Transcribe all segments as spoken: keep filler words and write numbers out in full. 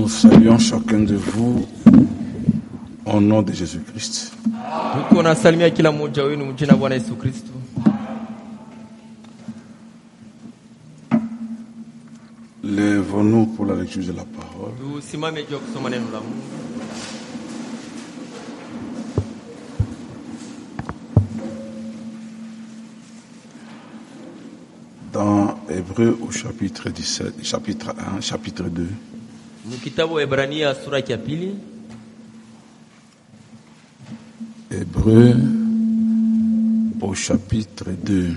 Nous saluons chacun de vous au nom de Jésus-Christ. Lèvons-nous pour la lecture de la parole. Dans Hébreux au chapitre dix-sept, chapitre un, chapitre deux. Hébreux au chapitre deux.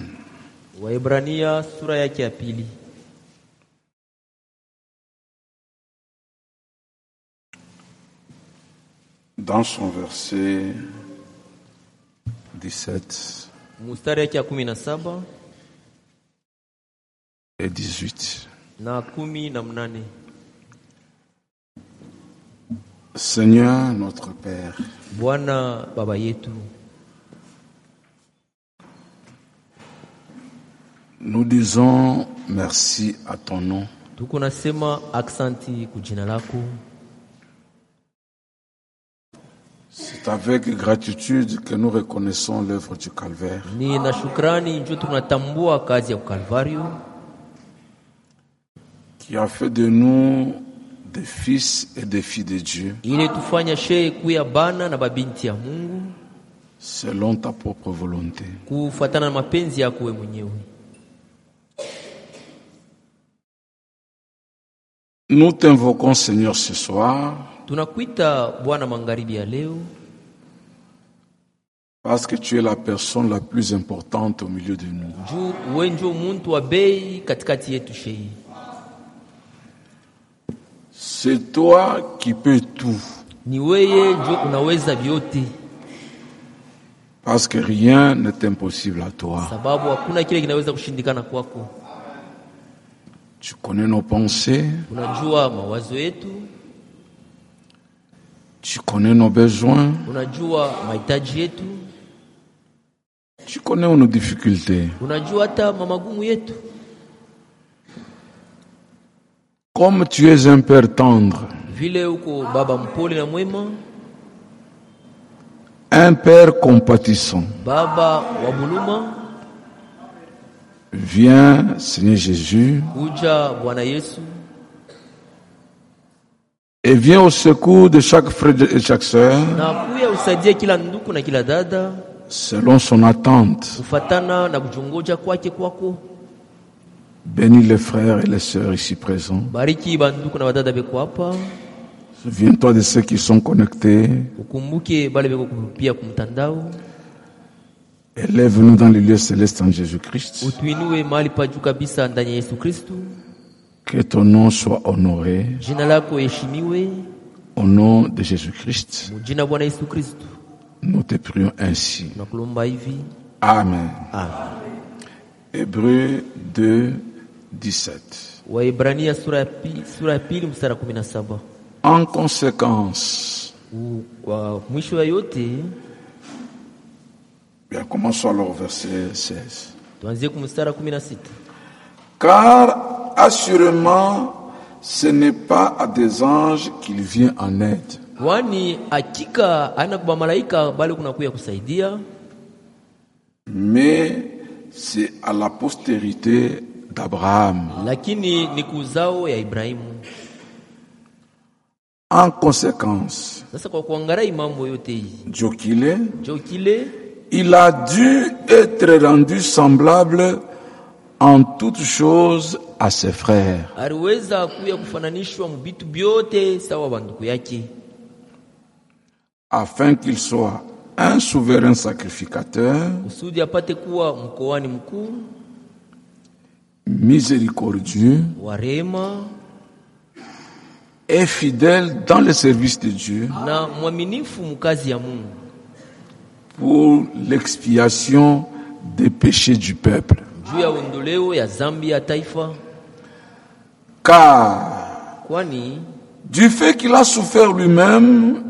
Dans son verset dix-sept et dix-huit. Seigneur notre Père, nous disons merci à ton nom. C'est avec gratitude que nous reconnaissons l'œuvre du Calvaire. Qui a fait de nous des fils et des filles de Dieu. Selon ta propre volonté. Nous t'invoquons, Seigneur, ce soir. Parce que tu es la personne la plus importante au milieu de nous. C'est toi qui peux tout. Parce que rien n'est impossible à toi. Tu connais nos pensées. Tu connais nos besoins. Tu connais nos difficultés. Comme tu es un père tendre, un père compatissant, viens, Seigneur Jésus, et viens au secours de chaque frère et chaque sœur, selon son attente. Bénis les frères et les sœurs ici présents. Souviens-toi de ceux qui sont connectés. Élève-nous dans les lieux célestes en Jésus-Christ. Que ton nom soit honoré. Au nom de Jésus-Christ. Nous te prions ainsi. Amen. Amen. Hébreux deux, dix-sept. En conséquence, bien, commençons alors au verset seize. Car assurément, ce n'est pas à des anges qu'il vient en aide, mais c'est à la postérité d'Abraham. En conséquence, Jokile, il a dû être rendu semblable en toutes choses à ses frères, afin qu'il soit un souverain sacrificateur, miséricordieux et fidèle dans le service de Dieu pour l'expiation des péchés du peuple. Car du fait qu'il a souffert lui-même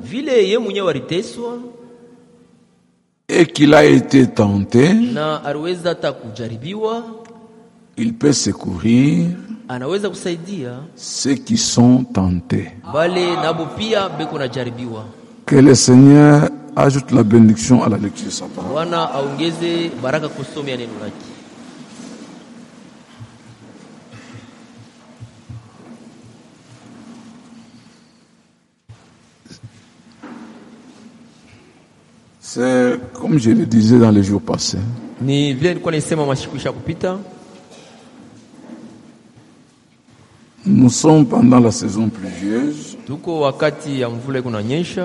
et qu'il a été tenté, il peut secourir anaweza kusaidia ceux qui sont tentés. bale nabo pia beko na jaribiwa. Que le Seigneur ajoute la bénédiction à la lecture de sa parole. Bwana aongeze baraka kusomea neno lake. C'est comme je le disais dans les jours passés. Ni vile nilikuwa nisema masiku isha kupita. Nous sommes pendant la saison pluvieuse. Tuko wakati ya mvula kunanyesha.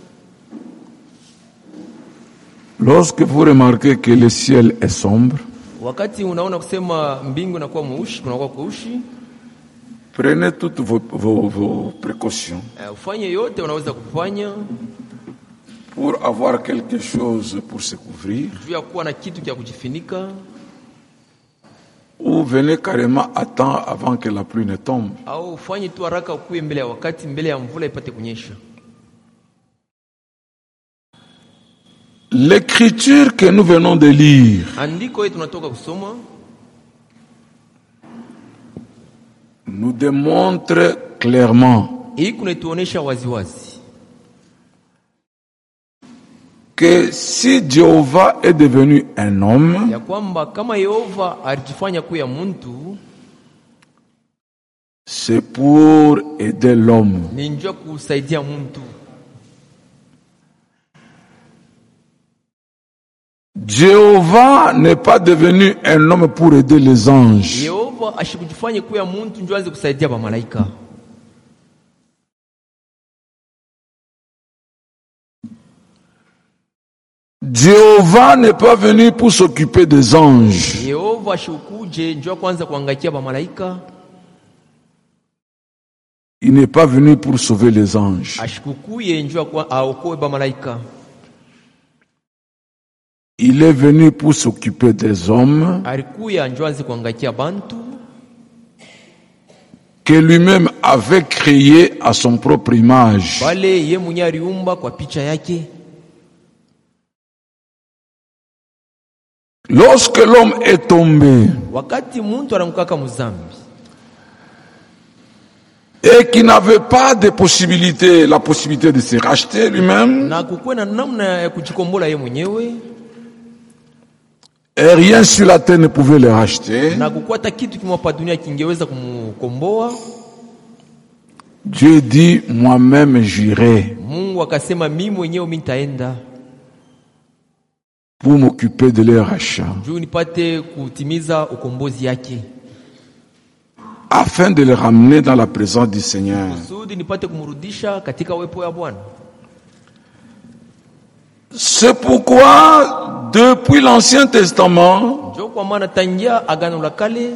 Lorsque vous remarquez que le ciel est sombre, wakati unaona kusema mbingu inakuwa mweusi, kunakuwa kweusi, prenez toutes vos, vos, vos précautions. Uh, ufanye yote unaweza kufanya pour avoir quelque chose pour se couvrir. Juu ya kuwa na kitu kia kujifunika. Ou venez carrément à temps avant que la pluie ne tombe. Au ufanye tu haraka ukuwe mbele ya wakati, mbele ya mvula ipate kunyesha. L'écriture que nous venons de lire andiko yetu tunatoka kusoma nous démontre clairement hii kunatuonesha waziwazi que si Jéhovah est devenu un homme, ya kwamba kama Yehova alijifanya kuwa mtu, c'est pour aider l'homme. Ni njoo kusaidia mtu. Jéhovah n'est pas devenu un homme pour aider les anges. Yehova ashikujifanya kuwa mtu njoo aanze kusaidia ba malaika. Jéhovah n'est pas venu pour s'occuper des anges. Yehova shukuje njoo kwanza kuangaikia ba malaika. Il n'est pas venu pour sauver les anges. Ashikukuye njoo kwa aokoe ba malaika. Il est venu pour s'occuper des hommes Alikuya njoo aanze kuangaikia bantu que lui-même avait créé à son propre image. Wale yeye mwenyewe aliumba kwa picha yake. Lorsque l'homme est tombé, wakati muntu anamkaka muzambi, et qui n'avait pas de possibilité, la possibilité de se racheter lui-même, na kukuwa na namna ya kujikombola yeye mwenyewe, et rien sur la terre ne pouvait le racheter, na kukuwa hata kitu kimwapa dunia kingeweza kumkomboa, Dieu dit, moi-même j'irai. Mungu akasema mimi mwenyewe nitaenda pour m'occuper de leur rachat, juu nipate kutimiza ukombozi yake, afin de les ramener dans la présence du Seigneur. kusudi nipate kumrudisha katika uwepo ya Bwana. C'est pourquoi depuis l'Ancien Testament, Njoo kwa maana tangia agano la kale,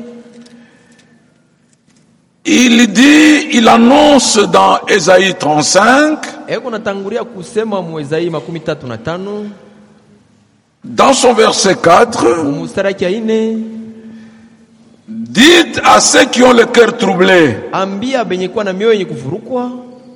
il dit, il annonce dans Ésaïe trente-cinq, eko natangulia kusema mu Isaia makumi tatu na tano dans son verset quatre, mstari wa nne, dites à ceux qui ont le cœur troublé, ambia benye kwa na mioyo yenye kuvurukwa,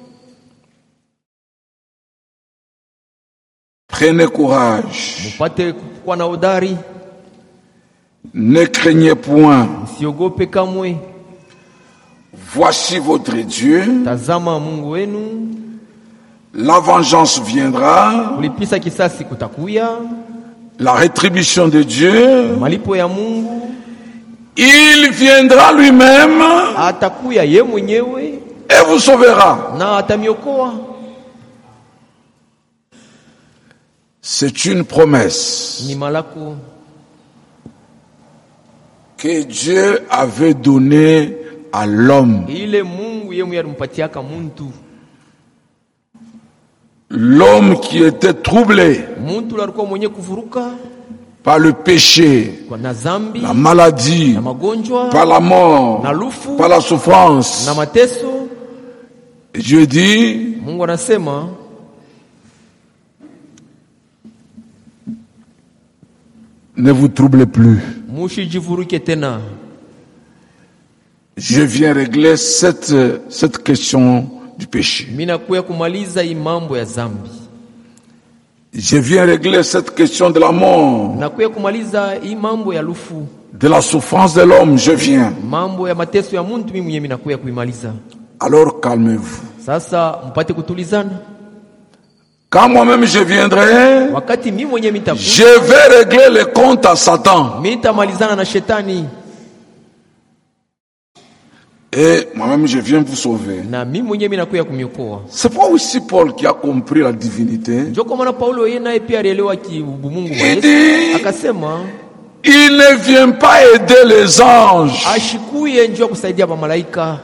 prenez courage, mupate kuwa na udari, ne craignez point, siogope kamwe, voici votre Dieu, tazama Mungu wenu, la vengeance viendra, kulipisa kisasi kutakuya, la rétribution de Dieu, malipo ya Mungu, il viendra lui-même atakuya ye mwenyewe et vous sauvera. na atamiokoa. C'est une promesse Ni malako que Dieu avait donnée à l'homme. ile Mungu yeye mwenyewe alimpatiaka muntu, L'homme qui était troublé muntu alikuwa mwenye kuvuruka par le péché, kwa na zambi, la maladie, na magonjwa, par la mort, na lufu, par la souffrance. na mateso. Et Dieu dit, Mungu anasema ne vous troublez plus. mushijivuruke tena. Je viens régler cette, cette question du péché. Mina kuya kumaliza hii mambo ya zambi, Je viens régler cette question de la mort. na kuya kumaliza hii mambo ya lufu. de la souffrance de l'homme, je viens. Mambo ya mateso ya muntu mimi mwenyewe ninakuya kuimaliza. Alors calmez-vous. Sasa mpate kutulizana. Quand moi-même je viendrai, Wakati mimi mwenyewe nitakuja, je vais régler les comptes à Satan. mimi nitamalizana na shetani. Et moi-même je viens vous sauver. Na mimi mwenyewe ninakuya kumiokoa. C'est pas aussi Paul qui a compris la divinité. Ndio kwa maana Paulo yeye naye pia alielewa kimungu wa Il Yesu. dit, Akasema il ne vient pas aider les anges. ashikuye njoo kusaidia malaika.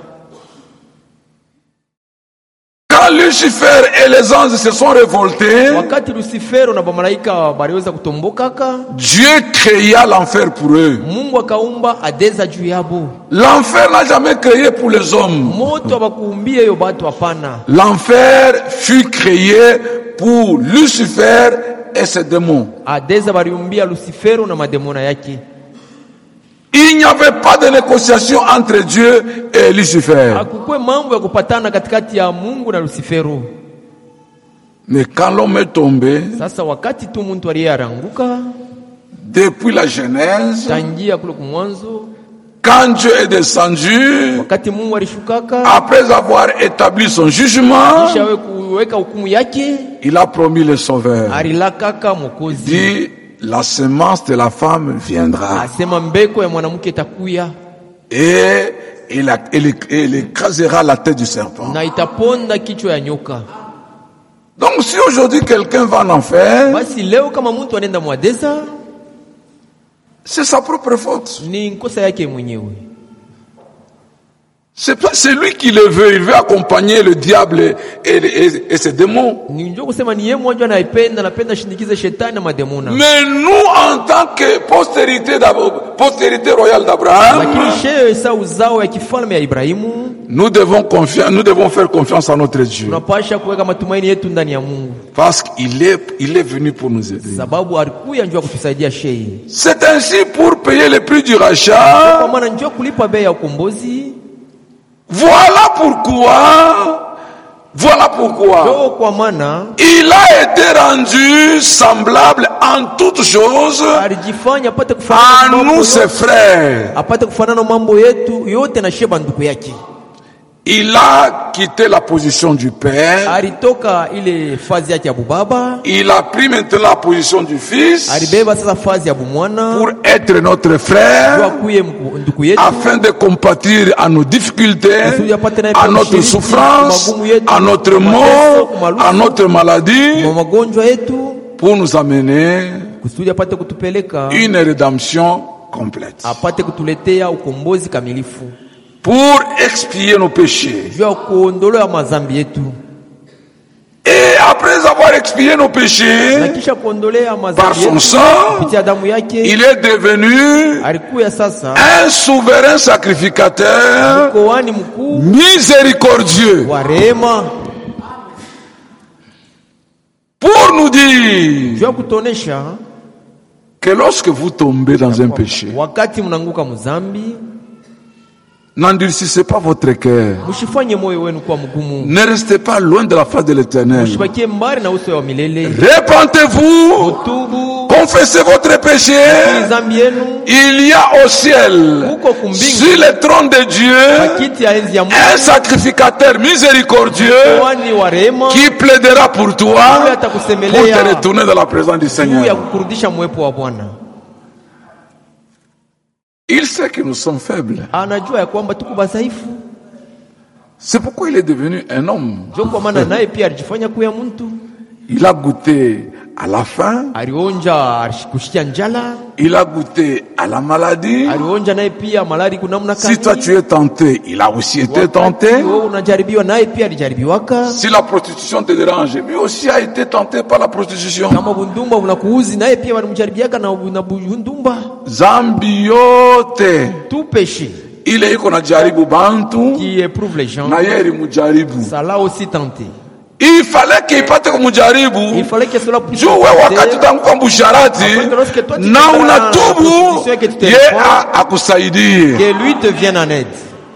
Quand Lucifer et les anges se sont révoltés, Wakati Lucifero na malaika baliweza kutombokaka, Dieu créa l'enfer pour eux. Mungu akaumba adeza juu yabo. L'enfer n'a jamais créé pour les hommes. Moto abakuumbia hiyo batu hapana. L'enfer fut créé pour Lucifer et ses démons. Adeza baliumbia Lucifero na mademona yake. Il n'y avait pas de négociation entre Dieu et Lucifer. Hakukwe mambo ya kupatana katikati ya Mungu na Lucifero. Mais quand l'homme est tombé, Sasa wakati tu muntu aliyeranguka depuis la Genèse, tangia kule kumwanzo, quand Dieu est descendu, wakati Mungu alishukaka après avoir établi son jugement, kisha wewe kuweka hukumu yake, il a promis le sauveur. alilakaka Il Mwokozi. dit, la semence de la femme viendra. Asema mbeko ya mwanamke itakuya Et il, a- il- il écrasera la tête du serpent. na itaponda kichwa ya nyoka. Donc si aujourd'hui quelqu'un va en enfer, Basi leo kama mtu anaenda mwadeza, c'est sa propre faute. ni nkosa yake mwenyewe. C'est pas, c'est lui qui le veut. Il veut accompagner le diable et, et- et ses démons. Ni njoo kusema ni yeye mmoja anayependa, anapenda shindikize shetani na mademona. Mais nous, en tant que postérité, d'Ab- postérité royale d'Abraham, Lakini shehe sa uzao ya kifalme ya Ibrahimu, nous devons confier, nous devons faire confiance à notre Dieu. tunapasha kuweka matumaini yetu ndani ya Mungu, Parce qu'il est, il est venu pour nous aider. sababu alikuya njoo kutusaidia shehe. C'est ainsi pour payer le prix du rachat. Kwa maana njoo kulipa bei ya ukombozi. Voilà pourquoi, voilà pourquoi Njoo kwa maana il a été rendu semblable en toutes choses alijifanya apate à kufanana na mambo nous ses yote, frères. apate kufanana na mambo yetu yote na sheba ndugu yake. Il a quitté la position du père. Alitoka ile fazi yake ya bubaba, Il a pris maintenant la position du fils alibeba sasa fazi ya bumwana pour être notre njoo frère, akuye mku- ndugu yetu, afin de compatir à nos difficultés, à notre souffrance, à notre mort, à notre maladie, kwa magonjwa yetu, pour nous amener kusudi apate kutupeleka, une rédemption complète, apate kutuletea ukombozi kamilifu, pour expier nos péchés. juu ya kuondolewa mazambi yetu. Et après avoir expié nos Na péchés kisha kuondolea par mazambi son yetu sang, kupitia damu yake, il est devenu alikuya sasa un souverain sacrificateur koani mkuu miséricordieux wa rehema, pour nous dire juu ya kutonesha que lorsque vous tombez dans un péché, wakati mnanguka mzambi, n'endurcissez pas votre cœur. msifanye moyo wenu kuwa mgumu, Ne restez pas loin de la face de l'Éternel. msibakie mbali na uso wa milele. Repentez-vous, Tubu confessez votre péché. zambi yenu Il y a au ciel, huko kumbingu, sur le trône de Dieu, makiti ya enzi ya Mungu, un sacrificateur miséricordieux koani wa rehema, qui plaidera pour toi huyo pour te atakusemelea retourner dans la présence du juu ya Seigneur. kukurudisha mwepo wa Bwana. Il sait que nous sommes faibles. Anajua ya kwamba tuko badhaifu, C'est pourquoi il est devenu un homme. ndio kwa maana naye pia alijifanya kuya mtu, Il a goûté à la faim, alionja kushikia njala, il a goûté à la maladie. alionja naye pia malari kunamna Si toi tu kani. es tenté, il a aussi été Wakati tenté. wewe unajaribiwa, naye pia alijaribiwaka. Si la prostitution te dérange, lui aussi a été tenté par la prostitution. Kama bundumba unakuuzi, naye pia walimjaribiaka na na bundumba. Zambi yote Tout péché ile iko na jaribu bantu qui éprouve les gens, na yeye mujaribu. ça l'a aussi tenté. Il fallait qu'il ipate kumujaribu. Il fallait que cela puisse Juu wewe wakati utanguka mbusharati na unatubu, ye a- akusaidie. que lui te vienne en aide.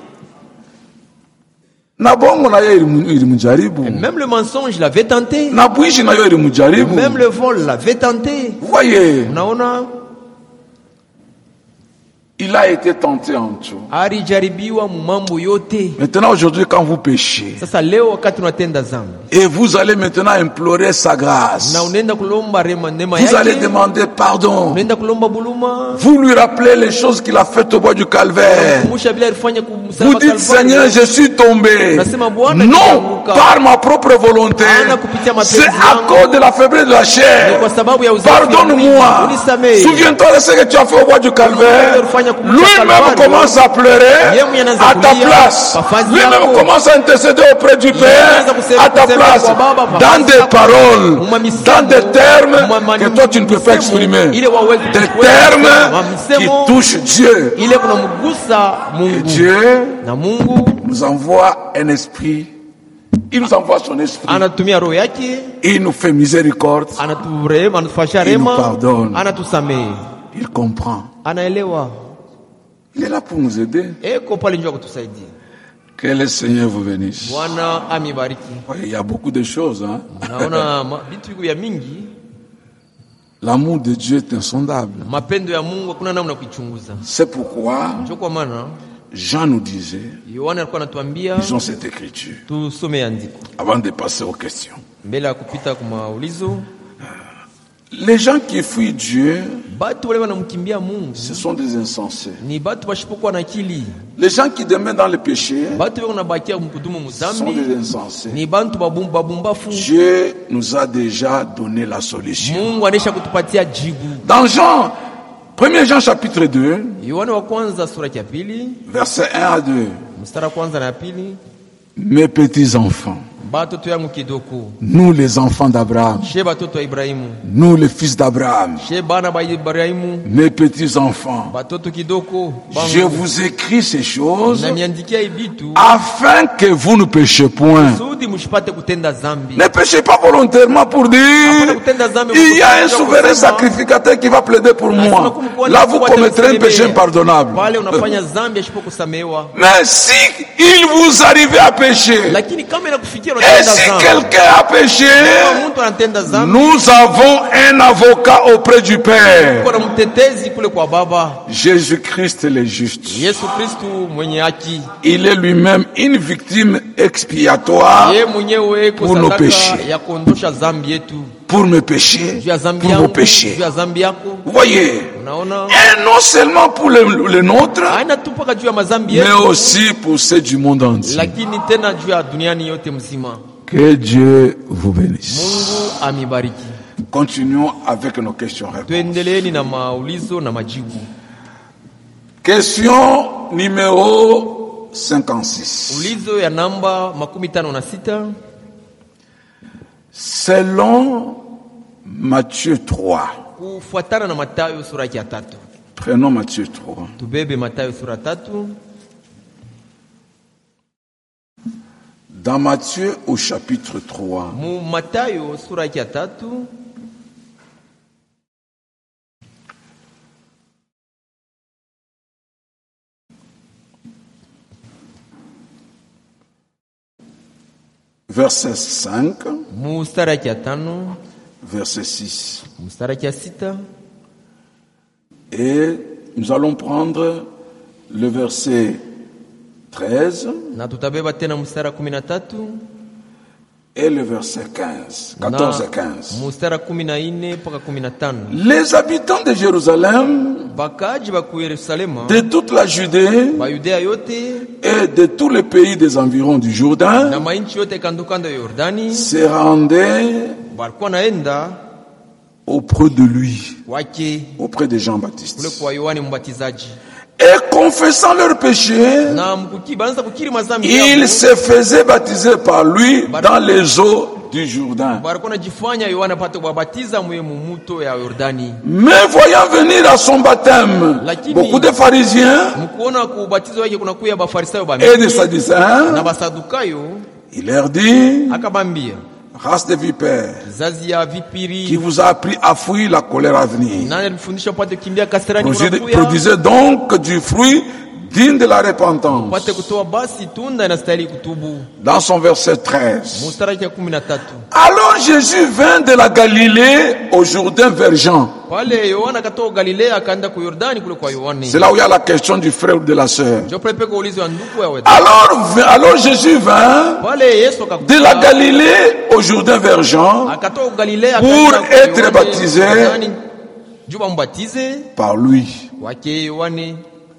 Na bongo na yeye ilimujaribu. Même le mensonge l'avait tenté, Na bwishi na yeye ilimujaribu. même le vol l'avait tenté. Voyez, Unaona, Il a été tenté en tout. alijaribiwa mu mambo yote. Maintenant, aujourd'hui, quand vous péchez, Sasa leo wakati unatenda dhambi et vous allez maintenant implorer sa grâce, na unaenda kulomba rema neema vous allez yake, demander pardon. unaenda kulomba buluma, Vous lui rappelez les choses qu'il a faites au bois du calvaire. kumusha bila alifanya Vous kumsalaba dites, Seigneur, je suis tombé. Nasema, Bwana, Non nilianguka. par ma propre volonté. Hana kupitia mapenzi C'est à yangu. cause de la faiblesse de la Ni chair. kwa sababu ya udhaifu wa mwili. Pardonne-moi. Unisamehe. Souviens-toi de ce que tu as fait au bois du calvaire. Lui-même commence à pleurer à ta place. Lui-même commence à intercéder auprès du Père à ta place. Dans des paroles, dans des termes que toi tu ne peux pas exprimer. Des termes qui touchent Dieu. ile kunamgusa Et Mungu Dieu na Mungu nous envoie un esprit. Il nous envoie son esprit. anatumia roho yake, Il nous fait miséricorde. anaturehema, anatufanyia Il nous rehema, pardonne. anatusamehe, Il comprend. anaelewa. Il est là pour nous aider. Eko pale njoo kutusaidia. Que le Seigneur vous bénisse. Bwana amibariki. Oui, il y a beaucoup de choses. Hein? Naona ma- vitu vya mingi. L'amour de Dieu est insondable. Mapendo ya Mungu hakuna namna kuichunguza. C'est pourquoi Ndio kwa maana Jean nous disait, Yohana alikuwa anatuambia lisons cette écriture, tusome andiko avant de passer aux questions. mbele ya kupita kwa maulizo. Les gens qui fuient Dieu, Batu wale wanamkimbia Mungu ce sont des insensés. ni batu bashipokuwa na akili. Les gens qui demeurent dans le péché, Batu wale wanabakia mkudumu ce sont muzambi des insensés. ni bantu babum- babumbafu. Dieu nous a déjà donné la solution. Mungu anesha kutupatia jibu. Dans Jean, premier Jean chapitre deux, Yohana wa kwanza sura ya pili versets un à deux. mstari wa kwanza na ya pili. Mes petits enfants, Batoto yangu kidogo, nous les enfants d'Abraham, she batoto wa Ibrahimu, nous les fils d'Abraham, she bana ba Ibrahimu, mes petits enfants, batoto kidogo je bangu. vous écris ces choses Na niandikia ibitu afin que vous ne péchiez point. sudi mushipate kutenda zambi. Ne péchez pas volontairement pour dire il y a un souverain sacrificateur qui va plaider pour moi. Là, vous commettrez un péché impardonnable. Pale unafanya zambi asipo kusamehewa. Mais si il vous arrive à pécher, Lakini kama inakufikia et unatenda si zambi, quelqu'un a péché, kama mtu anatenda zambi, nous avons un avocat auprès du Père. kuna mtetezi kule kwa Baba, Jésus-Christ le juste. Yesu Kristu mwenye haki. Il est lui-même une victime expiatoire Yeye mwenyewe pour nos kusadaka péchés. ya kuondosha zambi yetu. pour mes péchés, Juu ya zambi pour vos yangu, péchés. juu ya zambi yako. Vous voyez, Unaona? et non seulement pour les, les nôtres, Haina tu mpaka juu ya mazambi mais yetu, aussi pour ceux du monde entier. lakini tena juu ya duniani yote mzima. Que Dieu vous bénisse. Mungu amibariki. Continuons avec nos questions-réponses. Tuendeleeni na maulizo na majibu. Question numéro cinquante-six. Ulizo ya namba makumi tano na sita. Selon Matthieu trois. Kufuatana na Mathayo sura ya tatu. Prenons Matthieu trois. Tubebe Mathayo sura tatu. Dans Matthieu au chapitre trois, Mu Mathayo sura ya tatu. verset cinq, Mustari ya tano. verset six. Mustari ya sita. Et nous allons prendre le verset treize Na tutabeba tena mstari wa kumi na tatu. et le verset quinze, quatorze et quinze. Mustari wa kumi na nne mpaka kumi na tano. Les habitants de Jérusalem, Bakaji ba ku Yerusalema, de toute la Judée ba Yudea yote et de tous les pays des environs du na Jourdain mainchi yote kando kando ya Yordani se rendaient walikuwa naenda auprès de lui, wake auprès de kule Jean-Baptiste. kwa Yohani Mbatizaji, Et confessant leurs péchés, na mkuki banza kukiri mazambi ils yao, se faisaient baptiser par lui dans les eaux du Jourdain. walikuwa najifanya Yohana apate kubabatiza mwe mumuto ya Yordani. Mais voyant venir à son baptême Lakini- beaucoup de pharisiens Mkuona kubatizo wake kuna kuya bafarisayo ba et des mingi sadducéens, na basadukayo, il leur dit, akabambia race de vipères, kizazi ya qui vipiri, vous a appris à fuir la colère à venir. nani alifundisha upate kukimbia kasirani Produisez, kunakuya? produisez donc du fruit digne de la repentance. upate kutoa basi tunda inastahili kutubu. Dans son verset treize. Mstari wa kumi na tatu. Alors Jésus vint de la Galilée au Jourdain vers Jean. Pale Yohana katoka Galilea akaenda ku Yordani kule kwa Yohane. C'est là où il y a la question du frère ou de la sœur. Je préfère kuuliza ndugu yawe. Alors, alors Jésus vint Pale Yesu akakuja de la Galilée au Jourdain vers Jean akatoka Galilea pour akaenda être baptisé juba mbatize par lui. wake Yohane.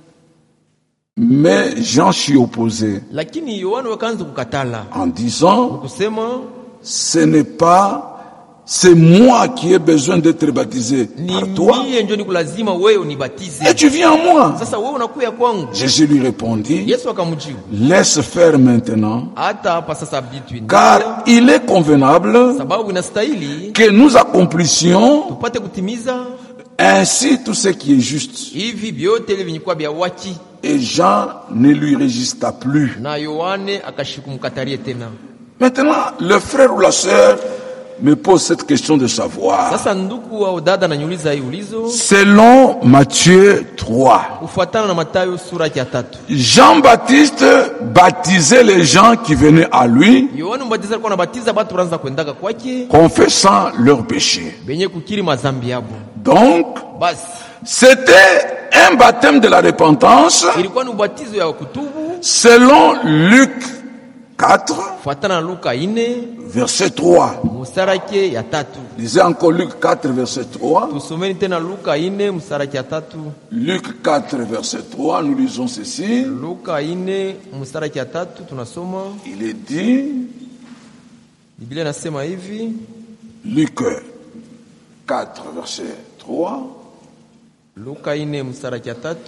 Mais Jean s'y opposait Lakini Yohana wakaanza kukatala en disant, kusema ce n'est pas, c'est moi qui ai besoin d'être baptisé ni par toi. mie ndio nikulazima wewe unibatize. Et tu viens en moi. Sasa wewe unakuja kwangu. Jésus lui répondit, Yesu akamjibu, laisse faire maintenant, hata hapa sasa bitu car il est convenable sababu inastahili que nous accomplissions tupate kutimiza ainsi tout ce qui est juste. hivi vyote ile vinyikuwa vya waki. Et Jean ne lui résista plus. Na Yohane akashikumkatarie tena. Maintenant, le frère ou la sœur me pose cette question de savoir. Sasa ndugu au dada ananiuliza hii ulizo. Selon Matthieu trois, Kufuatana na Mathayo sura ya tatu. Jean-Baptiste baptisait les gens qui venaient à lui, Yohane mbatiza alikuwa anabatiza watu wanaanza kwendaka kwake confessant leurs péchés. benye kukiri mazambi yabo. Donc, Basi c'était un baptême de la repentance ilikuwa ni ubatizo ya kutubu selon Luc quatre, kufuatana na Luka nne verset trois. mstari ya tatu. Lisez encore Luc quatre, verset trois. Tusomeni tena Luka nne mstari ya tatu. Luc quatre, verset trois, nous lisons ceci. Luka nne mstari ya tatu tunasoma. Il est dit, Biblia inasema hivi. Luc quatre, verset trois. Luka nne mstari ya tatu.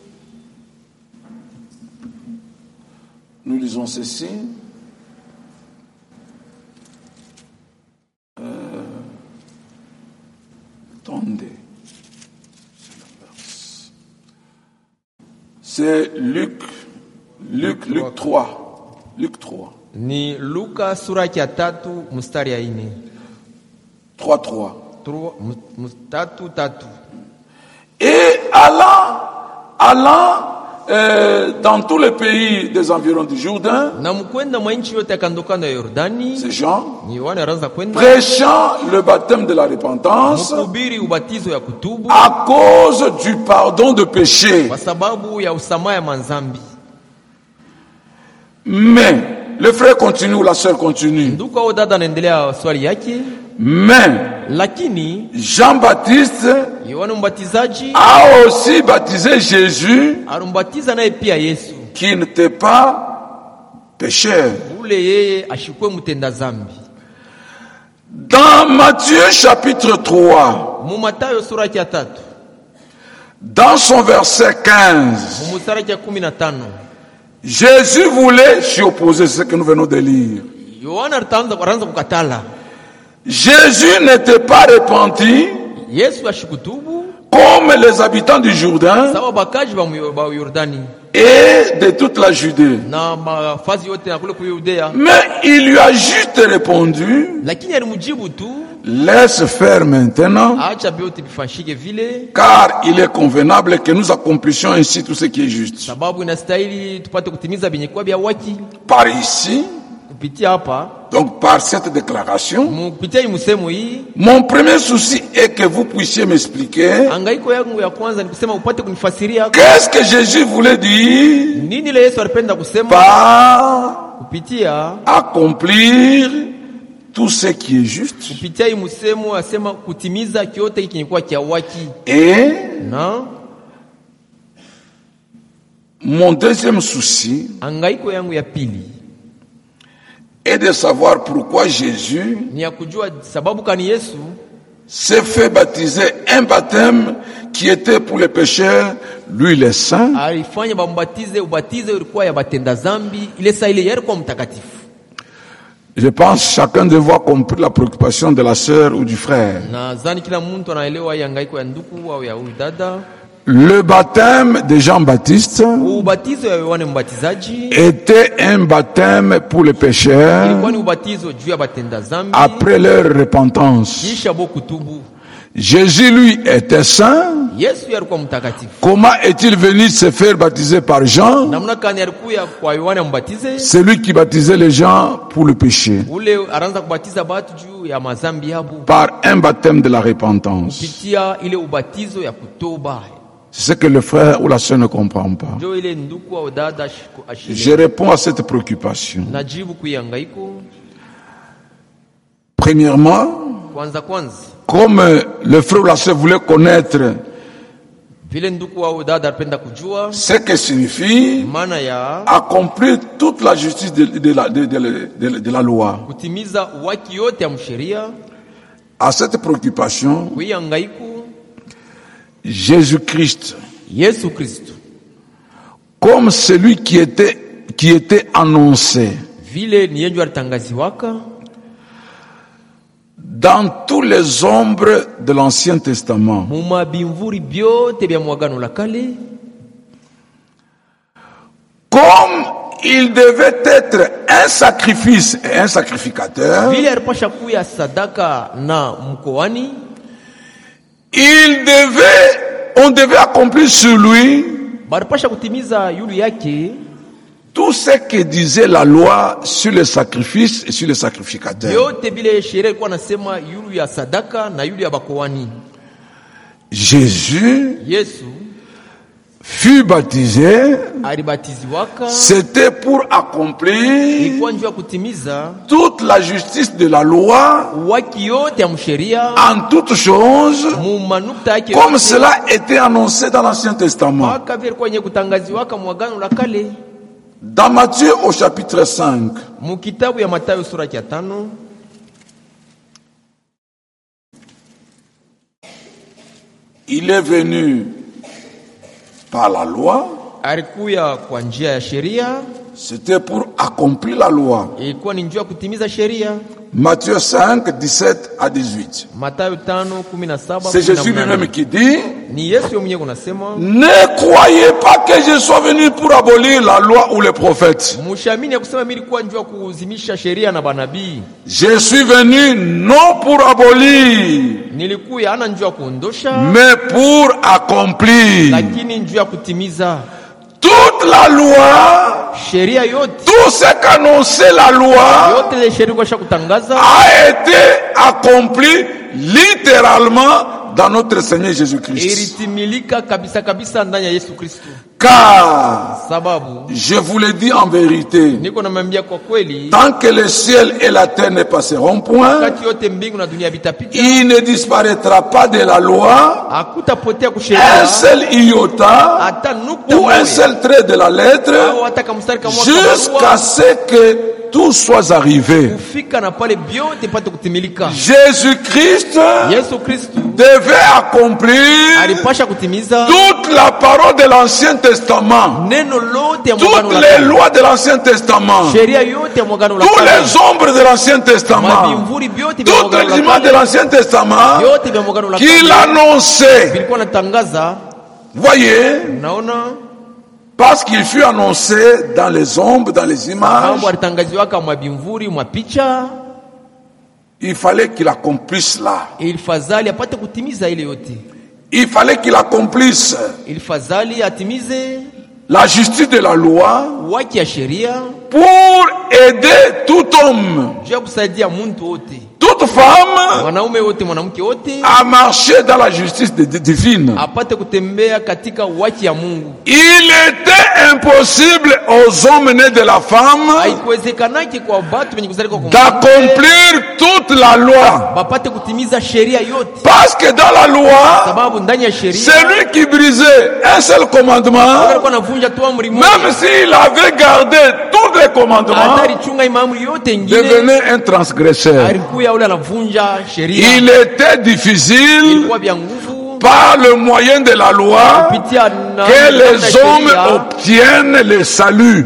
Nous lisons ceci. Euh, attendez. C'est Luc, Luc, Luc trois. Luc trois. Ni Luka sura ya tatu mstari ya nne. trois, trois. Tatu tatu. Et allant, allant euh, dans tous les pays des environs du Jourdain, Na mkwenda mwa nchi yote kando kando ya Yordani, c'est Jean, ni Yohana anaanza kwenda prêchant le baptême de la repentance mhubiri ubatizo ya kutubu à cause du pardon de péché. kwa sababu ya usamaha ya manzambi. Mais, le frère continue ou la sœur continue. Ndugu au dada anaendelea swali yake. Mais, Lakini Jean-Baptiste Yohana mbatizaji a aussi baptisé Jésus arumbatiza naye pia Yesu, qui n'était pas pécheur. ule yeye ashikwe mtenda zambi. Dans Matthieu chapitre trois, Mu Mathayo sura ya tatu dans son verset quinze, mu mstari ya kumi na tano Jésus voulait s'y opposer, c'est ce que nous venons de lire. Yohana ataanza kuanza kukatala. Jésus n'était pas repenti Yesu ashikutubu comme les habitants du Jourdain sawa bakaji ba ba Yordani et de toute la Judée. na mafazi yote na kule ku Yudea. Mais il lui a juste répondu, Lakini alimjibu tu, laisse faire maintenant, acha vyote vifanyike vile car il est convenable que nous accomplissions ainsi tout ce qui est juste. sababu inastahili tupate kutimiza vyenye kwa vya waki. Par ici, Kupitia hapa, donc par cette déclaration, kupitia hii msemo hii, mon premier souci est que vous puissiez m'expliquer angaiko yangu ya kwanza ni kusema upate kunifasiria qu'est-ce que Jésus voulait dire nini ile Yesu alipenda kusema par kupitia accomplir tout ce qui est juste. kupitia hii msemo asema kutimiza kyote hiki kilikuwa cha waki. Et Na mon deuxième souci angaiko yangu ya pili est de savoir pourquoi Jésus ni ya kujua sababu kani Yesu s'est fait baptiser un baptême qui était pour les pécheurs, lui les saints, alifanya bambatize ubatizo ulikuwa ya batenda zambi, ile saa ile yalikuwa mtakatifu. Je pense que chacun de vous a compris la préoccupation de la sœur ou du frère. Nadhani kila mtu anaelewa hii hangaiko ya ndugu au ya huyu dada. Le baptême de Jean-Baptiste Ubatizo ya Yohane Mbatizaji était un baptême pour les pécheurs ilikuwa ni ubatizo juu ya batenda zambi après leur repentance. kisha bo kutubu. Jésus, lui, était saint. Yesu alikuwa mtakatifu. Comment est-il venu se faire baptiser par Jean? Namna gani alikuja kwa Yohana mbatize? C'est lui qui baptisait les gens pour le péché. Ule anaanza kubatiza watu juu ya mazambi yao. Par un baptême de la repentance. Kupitia ile ubatizo ya kutoba. C'est ce que le frère ou la sœur ne comprend pas. Ndio ile ndugu au dada ashile. Je réponds à cette préoccupation. Najibu kuyangaiko. Premièrement, kwanza kwanza, comme le frère ou la sœur voulait connaître ce que signifie accomplir toute la justice de, de, la, de, de, de, de la loi. À cette préoccupation, Jésus-Christ, comme celui qui était, qui était annoncé dans tous les ombres de l'Ancien Testament, comme il devait être un sacrifice et un sacrificateur, il devait, on devait accomplir sur lui tout ce que disait la loi sur les sacrifices et sur les sacrificateurs. Jésus fut baptisé, c'était pour accomplir toute la justice de la loi en toutes choses, comme cela était annoncé dans l'Ancien Testament. Dans Matthieu au chapitre cinq, il est venu par la loi, c'était pour accomplir la loi. Matthieu cinq, dix-sept à dix-huit. C'est Jésus lui-même qui dit: ne croyez pas que je sois venu pour abolir la loi ou les prophètes. Je suis venu non pour abolir, mais pour accomplir. Toute la loi, tout ce qu'annonçait la loi a été accompli littéralement dans notre Seigneur Jésus-Christ. Car, je vous le dis en vérité, tant que le ciel et la terre ne passeront point, il ne disparaîtra pas de la loi un seul iota ou un seul trait de la lettre jusqu'à ce que tout soit arrivé. Jésus-Christ devait accomplir toute la parole de l'Ancien Testament, toutes les lois de l'Ancien Testament, tous les ombres de l'Ancien Testament, toutes les images de l'Ancien Testament qu'il annonçait. Voyez, parce qu'il fut annoncé dans les ombres, dans les images, il fallait qu'il accomplisse là. Il fallait qu'il accomplisse la justice de la loi pour aider tout homme, toute femme à marcher dans la justice divine. Il était impossible aux hommes nés de la femme d'accomplir toute la loi. Parce que dans la loi, celui qui brisait un seul commandement, même s'il avait gardé tous les commandements, devenait un transgresseur. Il était difficile par le moyen de la loi que les hommes obtiennent le salut.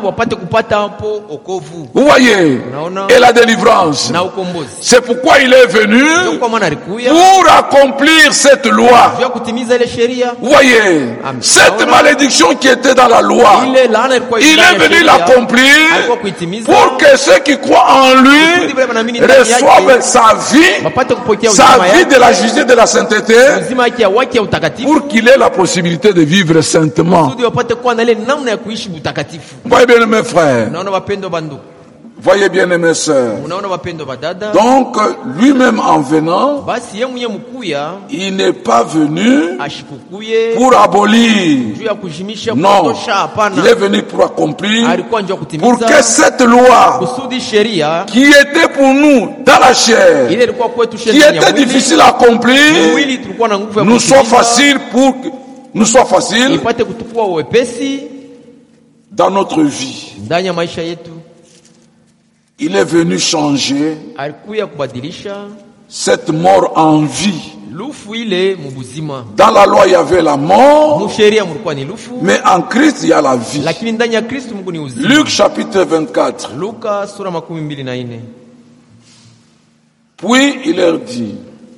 Vous voyez, et la délivrance. C'est pourquoi il est venu pour accomplir cette loi. Vous voyez, cette malédiction qui était dans la loi, il est venu l'accomplir pour que ceux qui croient en lui reçoivent sa vie, sa vie de la justice et de la sainteté, pour qu'il ait la possibilité de vivre saintement. Voyez bien mes frères, voyez bien mes sœurs. Donc lui-même en venant, il n'est pas venu pour abolir. Non, il est venu pour accomplir, pour que cette loi qui était pour nous dans la chair, qui était difficile à accomplir, nous soit facile pour nous soit facile dans notre vie. Il est venu changer cette mort en vie. Dans la loi, il y avait la mort, mais en Christ, il y a la vie. Luc chapitre vingt-quatre. Puis il leur dit,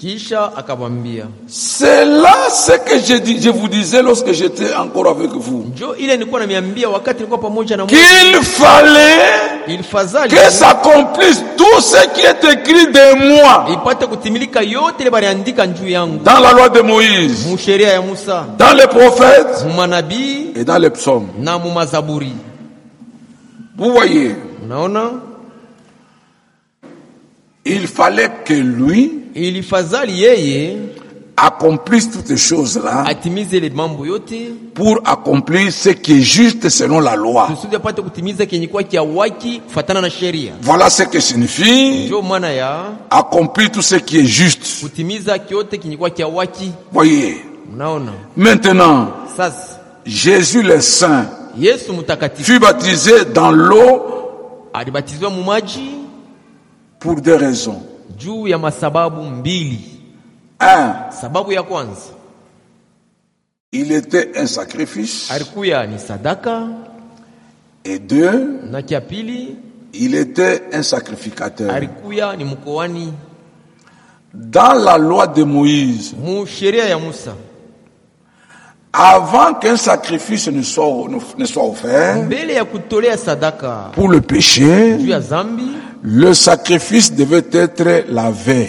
c'est là ce que je, dis, je vous disais lorsque j'étais encore avec vous, qu'il fallait que s'accomplisse tout ce qui est écrit de moi dans la loi de Moïse, dans les prophètes et dans les psaumes. Vous voyez, il fallait que lui accomplisse toutes ces choses-là pour accomplir ce qui est juste selon la loi. Voilà ce que signifie accomplir tout ce qui est juste. Voyez. Maintenant, Jésus le Saint fut baptisé dans l'eau pour deux raisons. Un, il était un sacrifice. Et deux, il était un sacrificateur. Dans la loi de Moïse, avant qu'un sacrifice ne soit, ne soit offert pour le péché, le sacrifice devait être lavé.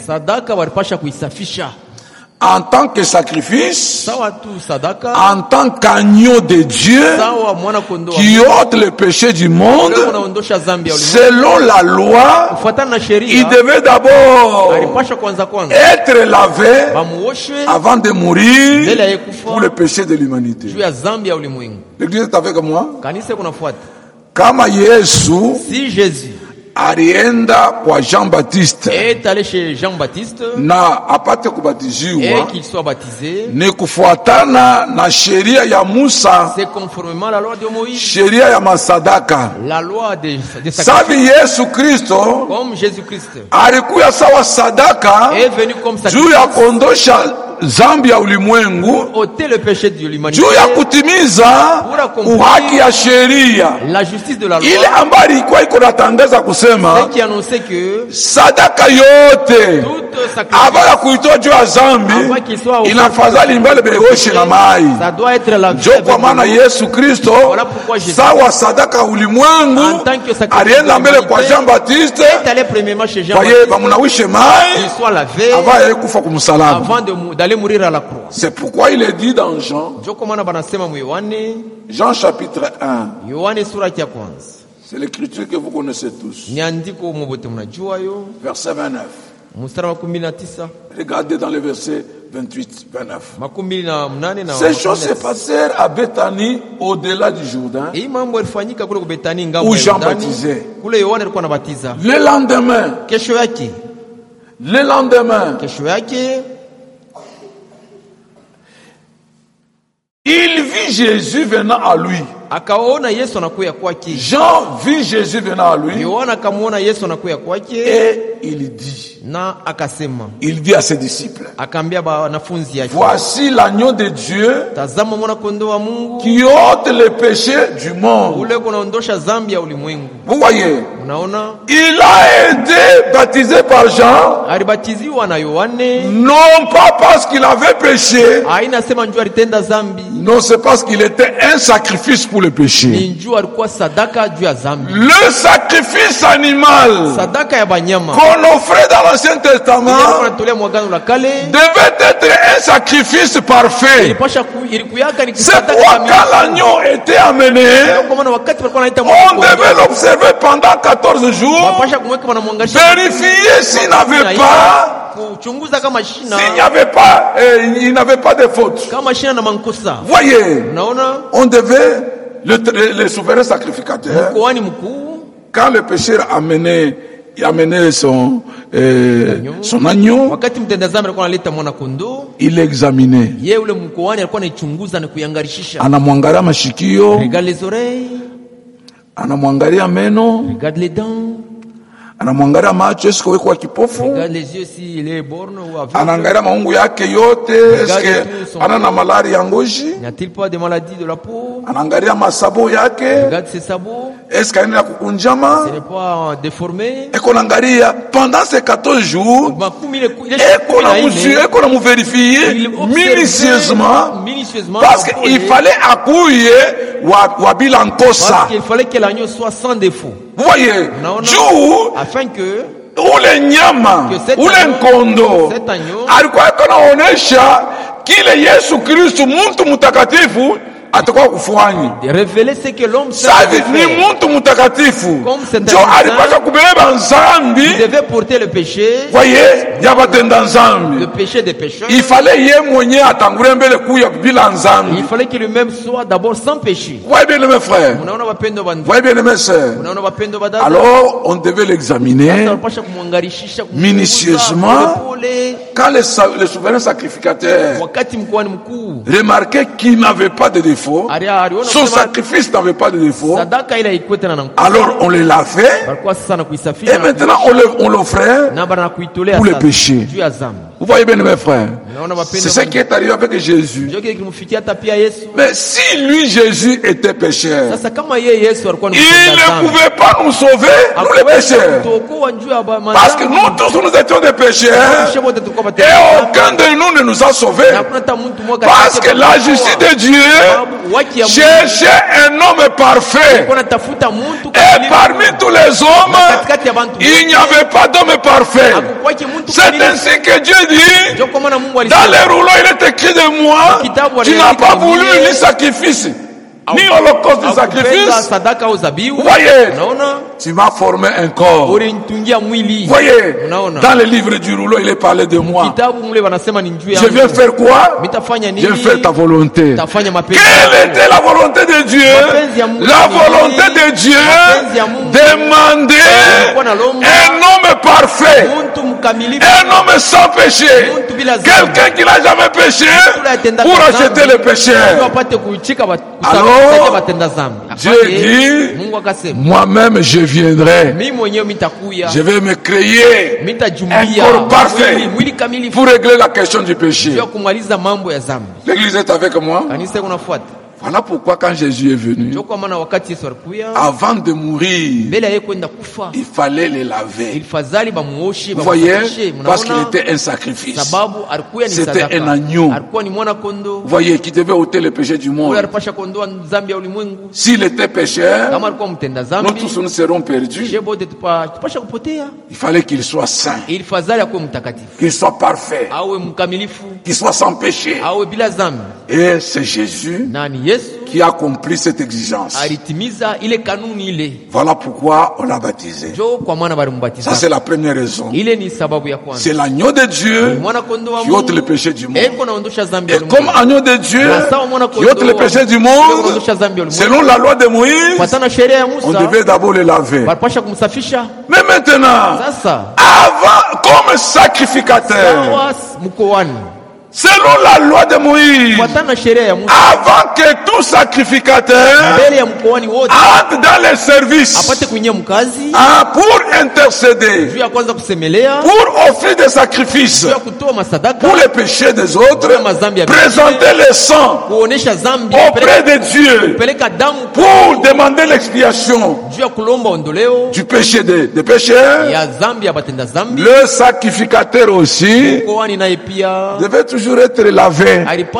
En tant que sacrifice, en tant qu'agneau de Dieu qui ôte le péché du monde, selon la loi, il devait d'abord être lavé avant de mourir pour le péché de l'humanité. L'église est avec moi. Kama Yesu, si Jésus alienda kwa Jean Baptiste est allé chez Jean Baptiste na apate kubatiziwa et qu'il soit baptisé, ni kufuatana na sheria ya Musa, c'est conformément à la loi de Moïse, sheria ya masadaka, la loi de, de sabi Yesu Kristo comme Jésus-Christ alikuya sawa sadaka est venu comme juu ya sacrifice kondosha zambi ya ulimwengu, ôter le péché de l'humanité, juu ya kutimiza uhaki ya sheria la justice de la loi, ile ambayo ilikuwa iko natangaza kusema qui annonçait que sadaka yote abaya kuitoa juu ya zambi inafadhali mbele beoshe na mai. Jo kwa maana Yesu Kristo sawa sadaka ulimwengu alienda mbele kwa Jean Baptiste baye bamunawishe mai avaya kufa kumsalaba. C'est pourquoi il est dit dans Jean, Jean chapitre un. C'est l'écriture que vous connaissez tous. Verset vingt-neuf. Regardez dans le verset vingt-huit, vingt-neuf. Ces choses se passèrent à Béthanie, au-delà du Jourdain, où Jean baptisait. Le lendemain, le lendemain, il vit Jésus venant à lui. akaona Yesu anakuja kwake. Jean vit Jésus venant à lui. Yohana akamuona Yesu anakuja kwake. Et il dit, na akasema, il dit à ses disciples, akaambia wanafunzi yake, voici l'agneau de Dieu tazama mwana kondoo wa Mungu qui ôte les péchés du monde. ule kunaondosha dhambi ya ulimwengu. Vous voyez, unaona, il a été baptisé par Jean, alibatiziwa na Yohane, non pas parce qu'il avait péché, haina sema njoo alitenda dhambi, non, c'est parce qu'il était un sacrifice pour le péché. ni njoo alikuwa sadaka juu ya dhambi. Le sacrifice animal Sadaka ya banyama qu'on offrait dans l'Ancien Testament tunatolea mwagano la kale devait être un sacrifice parfait. ilipasha ku- ilikuyaka ni C'est sadaka pourquoi kamili. quand l'agneau était amené, Kwa maana wakati walikuwa wanaita on mwana devait l'observer pendant quatorze jours, wapasha kumweka wanamwangalia vérifier s'il n'avait pas, kuchunguza kama shina s'il n'y avait pas, euh, il n'avait pas de faute. kama shina na mankosa. Voyez, Unaona, on devait, le, le, le souverain sacrificateur, koani mkuu quand le pécheur amenait, il amenait son, euh, son agneau, wakati mtenda dhambi alikuwa analeta mwana kondoo, il l'examinait. yeye ule mkoani alikuwa anaichunguza na kuiangarishisha. Anamwangalia mashikio, Regarde les oreilles, anamwangalia meno, regarde les dents, anamwangalia macho, eske weko kipofu, regarde les yeux si il est borne ou aveugle. anaangalia maungu yake yote, eske ana na malari ya ngozi, N'y a-t-il pas de maladies de la peau? anaangalia masabo yake, Regarde ses sabots, eske aina kukunjama, ce n'est pas déformé. eko naangalia pendant ces quatorze jours, Makumi ile ile eko na musu, eko na muverifier il minutieusement, minutieusement parce pour qu'il les- fallait akuye wa, wa bilankosa. parce qu'il fallait que l'agneau soit sans défaut. Vous voyez, Non, non. juu Afin que ule nyama Que cet ule agneau- nkondo cet agneau- alikuwa anaonyesha kile Yesu Kristo mtu mtakatifu atakuwa kufanya. révéler ce que l'homme Sasa savait ni faire. mtu mtakatifu Comme c'est un ndio saint, alipaswa kubeba Il nzambi. devait porter le péché, Voyez, ya batenda le nzambi, péché des pécheurs. il fallait ye mwenye atangule mbele kuya bila nzambi. Il fallait que lui-même soit d'abord sans péché. Voyez bien mes frères, Unaona wapendo bandu. voyez bien mes sœurs. Unaona wapendo badada. Alors on devait l'examiner Tunapaswa kumwangarishisha, kumchunguza minutieusement. polepole. Quand le, sa- le souverain sacrificateur Wakati mkoani mkuu remarquait qu'il n'avait pas de défaut, ali- aliona son kusema sacrifice n'avait pas de défaut, sadaka ile haikuwa tena na nguvu. alors on le lavait Balikuwa sasa na kuisafisha et na maintenant on le- on l'offrait. na bana kuitolea pour le sasa péché. juu ya dhambi. Vous voyez bien mes frères, Unaona wapendo c'est ce bandu. qui est arrivé avec Jésus. Ndio kile kilimfikia hata pia Yesu. Mais si lui Jésus était pécheur, Sasa kama yeye Yesu alikuwa ni il mtenda ne dhambi, pouvait pas nous sauver, nous les hakuweza pécheurs. kutuokoa juu ya ba- Parce que madhambi. nous tous nous étions des pécheurs Sisi wote tulikuwa et watenda dhambi. aucun de nous ne nous a sauvés. Na hakuna hata mtu mmoja Parce katika que la tulikuwa. justice de Dieu Sababu haki ya Mungu cherchait un homme parfait. alikuwa anatafuta mtu Et kamilifu. parmi tous les hommes, Katikati ya bantu il n'y avait pas d'homme parfait. hakukwaki mtu C'est kamilifu. ainsi que Dieu dit, Ndio kwa maana Mungu dans alisema les rouleaux, il est écrit de moi, tu n'as pas voulu ni sacrifice, ni holocauste de hakupenda sacrifice. sadaka au zabihu. Vous voyez, Unaona? tu m'as formé un corps. Ulinitungia mwili. Vous voyez, Unaona? dans le livre du rouleau, il est parlé de moi. Kitabu mle wanasema ni njuu Je yangu. viens faire quoi? Mitafanya Je nini? viens faire ta volonté. Tafanya mapenzi. Quelle était la volonté de Dieu? Mapenzi ya Mungu La ni volonté nini? de Dieu Mapenzi ya Mungu. demandait Alikuwa analomba un homme parfait, mtu mkamilifu. un homme sans péché, Mtu bila dhambi. quelqu'un qui n'a jamais péché Yule atenda pour dhambi. acheter les Ndio pécheurs. apate kuichika ba- Alors, kusaidia batenda dhambi. Dieu Afanye, dit, Mungu akasema, moi-même je viendrai, mimi mwenyewe mitakuya, je vais me créer mitajumlia un corps parfait mwili, mwili kamilifu pour régler la question du péché. ya kumaliza mambo ya dhambi. L'église est avec moi. Kanisa kunafuata. Voilà pourquoi quand Jésus est venu, Ndio kwa maana wakati Yesu alikuya, avant de mourir, mbele ya yeye kwenda kufa, il fallait les laver. ilifadhali bamuoshe, Vous voyez, bamsafishe. parce qu'il Mnaona? était un sacrifice. Sababu alikuya ni C'était sadaka. un agneau. Alikuwa ni mwana kondoo. Vous voyez, qui devait ôter le péché du Huyo monde. alipasha kondoa dhambi ya ulimwengu. S'il était pécheur, Kama alikuwa mtenda nous dhambi, tous nous serons perdus. je bote tupa- tupasha kupotea. Il fallait qu'il soit saint, Ilifadhali akuwe mtakatifu, qu'il soit parfait, awe mkamilifu, qu'il soit sans péché. awe bila dhambi. Et c'est Jésus Na ni Yesu qui a accompli cette exigence. alitimiza ile kanuni ile. Voilà pourquoi on l'a baptisé. Njo kwa maana Ça, balimbatiza. c'est la première raison. Ile ni sababu ya kwanza. C'est l'agneau de Dieu Mwana kondoo wa qui ôte le Mungu péché du monde. eko naondosha dhambi ya Et comme ulimwengu. agneau de Dieu Na sawa mwana qui ôte kondoo le péché du eko monde, naondosha dhambi ya ulimwengu. selon la loi de Moïse, Kufuatana na sheria ya on Musa, devait d'abord les laver. walipasha kumsafisha. Mais maintenant, Sasa avant, comme sacrificateur, sawa mkoani, Selon la loi de Moïse, avant que tout sacrificateur entre dans les services ah, pour intercéder, pour offrir des sacrifices pour les péchés des autres, présenter le sang auprès de Dieu pour demander l'expiation du péché des, des pécheurs, le sacrificateur aussi devait toujours être lavé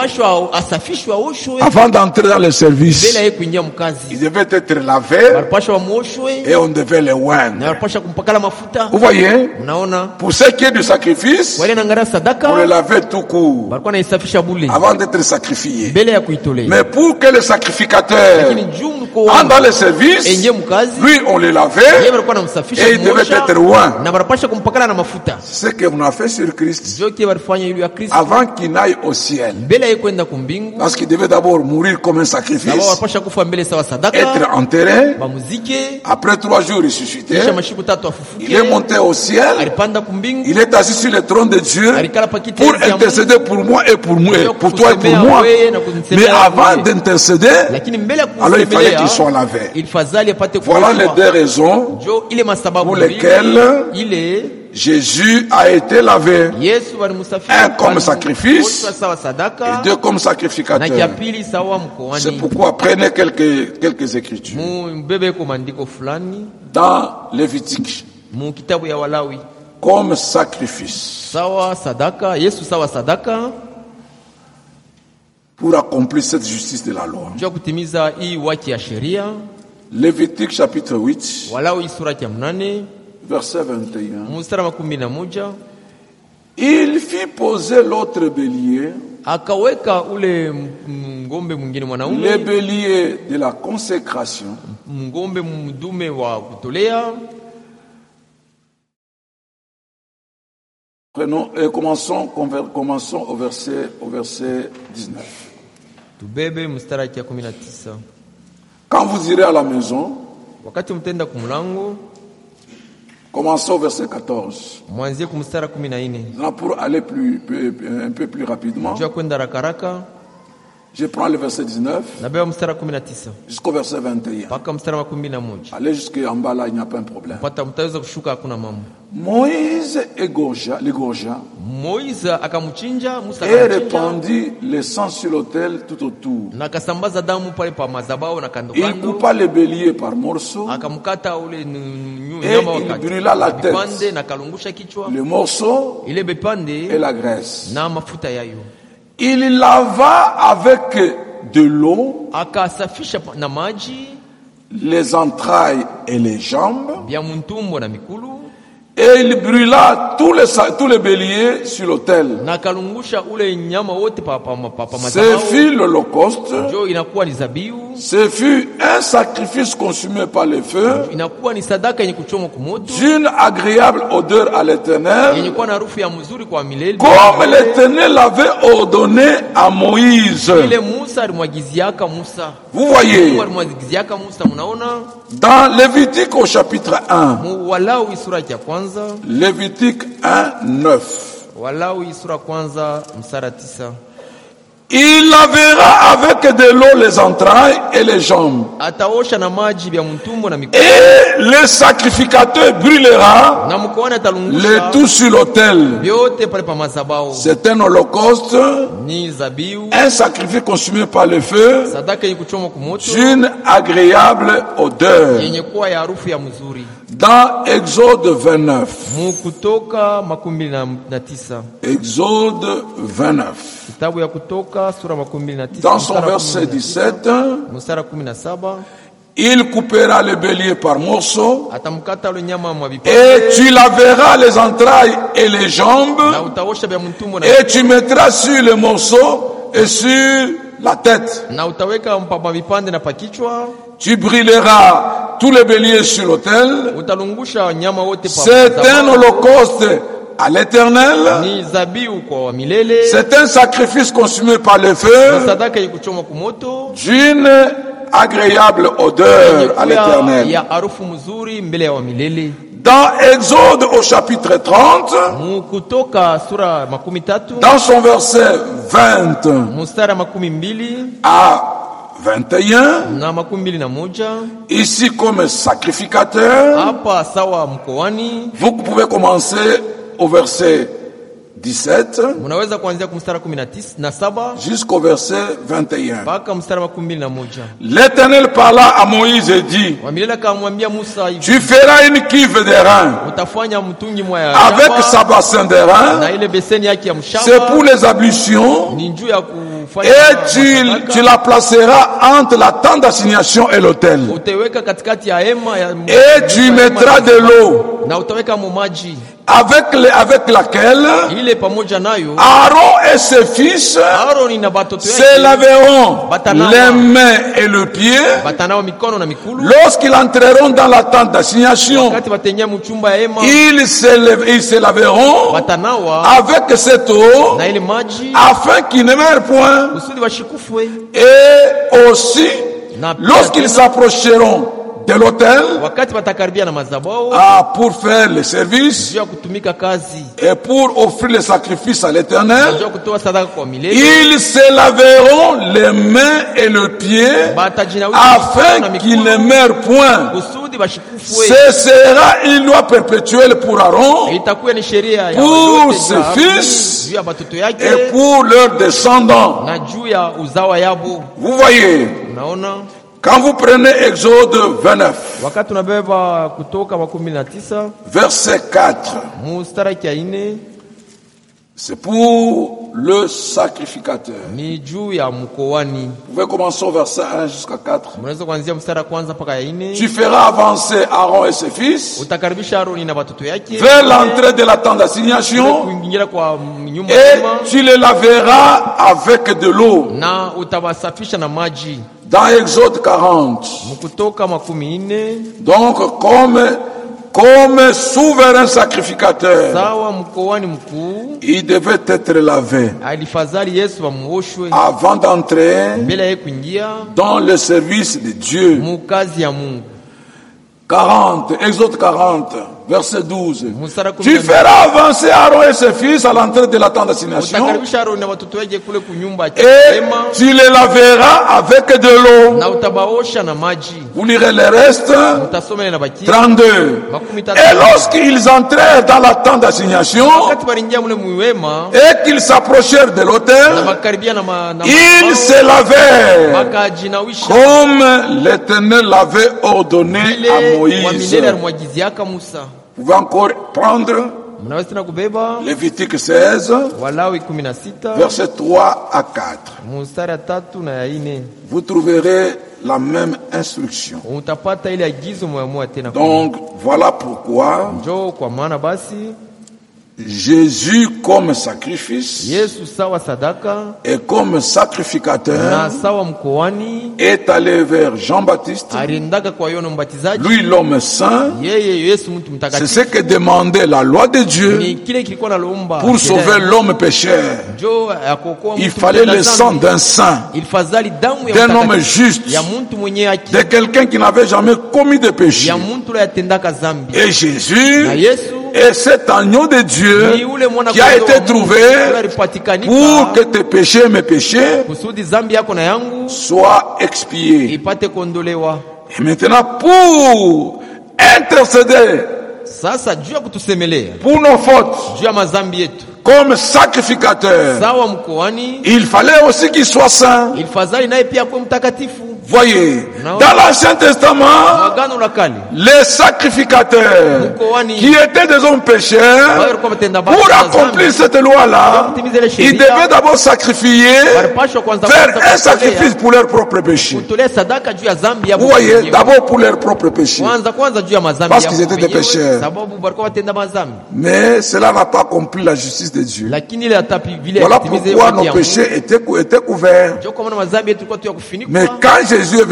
avant d'entrer dans le service. Il devait être lavé et on devait le oindre. Vous voyez, pour ce qui est du sacrifice, on le lavait tout court avant d'être sacrifié. Mais pour que le sacrificateur entre dans le service, lui on le lavait et il devait être oint. C'est ce que on a fait sur Christ avant qu'il n'aille au ciel, parce qu'il devait d'abord mourir comme un sacrifice, être enterré, après trois jours ressuscité, il est monté au ciel, il est assis sur le trône de Dieu pour intercéder pour moi et pour moi, pour toi et pour moi. Mais avant d'intercéder, alors il fallait qu'il soit lavé. Voilà les deux raisons pour lesquelles Jésus a été lavé. Un comme sacrifice et deux comme sacrificateur. C'est pourquoi prenez quelques, quelques écritures. Dans Lévitique, comme sacrifice, pour accomplir cette justice de la loi. Lévitique chapitre huit, verset vingt et un. Il fit poser l'autre bélier, le bélier de la consécration, prenons et commençons, commençons au verset, au verset dix-neuf. Quand vous irez à la maison, commençons au verset quatorze. Pour aller plus, un peu plus rapidement, je prends le verset dix-neuf jusqu'au verset vingt et un. Allez jusqu'en bas là, il n'y a pas un problème. Moïse égorgea, l'égorgea et répandit le sang sur l'autel tout autour. Il coupa le bélier par morceaux et il brûla la tête, le morceau et la graisse. Il lava avec de l'eau les entrailles et les jambes et il brûla tous les, tous les béliers sur l'autel. Ce fut l'holocauste. Ce fut un sacrifice consumé par le feu, d'une agréable odeur à l'Éternel, comme l'Éternel l'avait ordonné à Moïse. Vous voyez, dans Lévitique au chapitre un, Lévitique un, neuf. Il lavera avec de l'eau les entrailles et les jambes. Et le sacrificateur brûlera le tout sur l'autel. C'est un holocauste, un sacrifice consumé par le feu, d'une agréable odeur. Dans Exode vingt-neuf. Exode vingt-neuf. Dans son verset dix-sept, il coupera le bélier par morceaux et tu laveras les entrailles et les jambes et tu mettras sur le morceau et sur la tête. Tu brûleras tous les béliers sur l'autel. C'est un holocauste à l'Éternel. C'est un sacrifice consumé par le feu, d'une agréable odeur à l'Éternel. Dans Exode au chapitre trente, Kutoka sura makumi tatu, dans son verset vingt mstari makumi mbili à vingt et un, na makumi mbili na moja, ici comme sacrificateur, hapa sawa mkoani. vous pouvez commencer au verset dix-sept Munaweza kuanzia kumstari kumi na tisa na saba jusqu'au verset vingt et un. mpaka mstari makumi mbili na moja. L'Éternel parla à Moïse et dit, Wamilele akamwambia Musa hivi, tu feras une cuve d'airain utafanya mtungi mwa ya avec shaba, sa bassin d'airain, na ile beseni yake ya mshaba, c'est pour les ablutions, ni juu ya kufanya et tu, masadaka. tu la placeras entre la tente d'assignation et l'autel. Utaweka katikati ya hema ya Et tu mettras de l'eau na utaweka mumaji avec, les, avec laquelle ile pamoja nayo Aaron et ses fils Aaron na batoto se yake laveront Batanawa. les mains et le pied batanawa mikono na mikulu. lorsqu'ils entreront dans la tente d'assignation. Wakati batenya mchumba ya hema Ils se, lève- ils se laveront batanawa avec cette eau na ile maji afin qu'ils ne meurent point. kusudi washikufwe. Et aussi, Na lorsqu'ils s'approcheront de l'autel wakati batakaribia na mazabao ah, pour faire le service juu ya kutumika kazi et pour offrir le sacrifice à l'Éternel, juu ya kutoa sadaka kwa milele, ils se laveront les mains et le pied batajinawisha afin na qu'ils ne mikono meurent point. kusudi bashikufwe. Ce sera une loi perpétuelle pour Aaron Itakuwa ni sheria ya pour yote ses juu ya Aaron, fils juu ya batoto yake et pour leurs descendants. na juu ya uzawa yabo. Vous voyez, Unaona, quand vous prenez Exode vingt-neuf, wakati tunabeba Kutoka makumi na tisa verset quatre, mustari ya ine c'est pour le sacrificateur. ni juu ya mkoani. Vous pouvez commencer au verset un jusqu'à quatre. Mnaweza kuanzia mstari wa kwanza mpaka ya ine. Tu feras avancer Aaron et ses fils Utakaribisha Aroni na watoto yake vers l'entrée de la tente d'assignation kuingia kwa nyumba et hema, tu les laveras avec de l'eau. na utawasafisha na maji. Dans Exode quarante. Mkutoka makumi ine Donc, comme, comme souverain sacrificateur, sawa mkoani mkuu il devait être lavé alifadhali Yesu wamuoshwe avant d'entrer mbele ya kuingia dans le service de Dieu. mukazi ya Mungu. quarante, Exode quarante, verset douze. Mstari kumi Tu na mbili. feras avancer Aaron et ses fils à l'entrée de la tente d'assignation Utakaribisha Aroni na watoto wake kule kunyumba et hema, tu les laveras avec de l'eau. na utabaosha na maji. Vous lirez le reste. Utasoma na baki trente-deux. makumi tatu. Et lorsqu'ils entrèrent dans la tente d'assignation Wakati walingia mule muwema et qu'ils s'approchèrent de na l'autel, makaribia na ma- na ils madhabahu, se lavèrent wakajinawisha comme l'Éternel l'avait ordonné vile à wa Moïse. milele alimwagiziaka Musa. Vous pouvez encore prendre Mnaweza tena kubeba Lévitique seize, Walawi kumi na sita versets trois à quatre. mstari ya tatu na ya ine. Vous trouverez la même instruction. Utapata ile agizo moja moja tena. Donc, voilà pourquoi Njoo kwa maana basi Jésus comme sacrifice Yesu sawa sadaka et comme sacrificateur na sawa mkoani est allé vers Jean-Baptiste, aliendaka kwa Yohana Mbatizaji. lui l'homme saint. Yeye Yesu mtu C'est mtakatifu ce que demandait la loi de Dieu ni kile kilikuwa nalomba pour sauver l'homme pécheur. njoo akokoa Il mtu fallait mtenda le sang dhambi. d'un saint, Ilifadhali damu ya d'un homme mtakatifu juste, ya mtu mwenye haki de quelqu'un qui n'avait jamais commis de péché. ya mtu ule atendaka dhambi. Et Jésus Na Yesu est cet agneau de ni Dieu ule mwana qui a kondoo été wa Mungu trouvé ule alipatikanika pour que tes péchés, mes péchés, kusudi dhambi yako na yangu soient expiés. ipate kuondolewa. Et maintenant, pour intercéder Sasa juu ya kutusemelea pour nos fautes, juu ya mazambi yetu comme sacrificateur, sawa mkoani, il fallait aussi qu'il soit saint. ilifadhali naye pia kuwe mtakatifu. Voyez, Non. dans l'Ancien Testament, Agano la Kale les sacrificateurs mkoani qui étaient des hommes pécheurs, walikuwa watenda pour dhambi, accomplir cette loi-là, ils devaient d'abord sacrifier, walipashwa kwanza faire kwanza un sacrifice kutolea- pour leurs propres péchés. kutolea sadaka juu ya dhambi yao Vous voyez, wenyewe. d'abord pour leurs propres péchés. kwanza kwanza juu ya mazambi Parce yao qu'ils étaient des wenyewe, pécheurs. sababu walikuwa watenda mazambi, Mais cela n'a pas accompli la justice de Dieu. lakini ile atapi vile Voilà akitimiza pourquoi haki nos ya Mungu. péchés étaient, cou- étaient couverts. Ndio kwa maana mazambi yetu tulikuwa tu ya kufunikwa, Mais quand Jésus est venu avec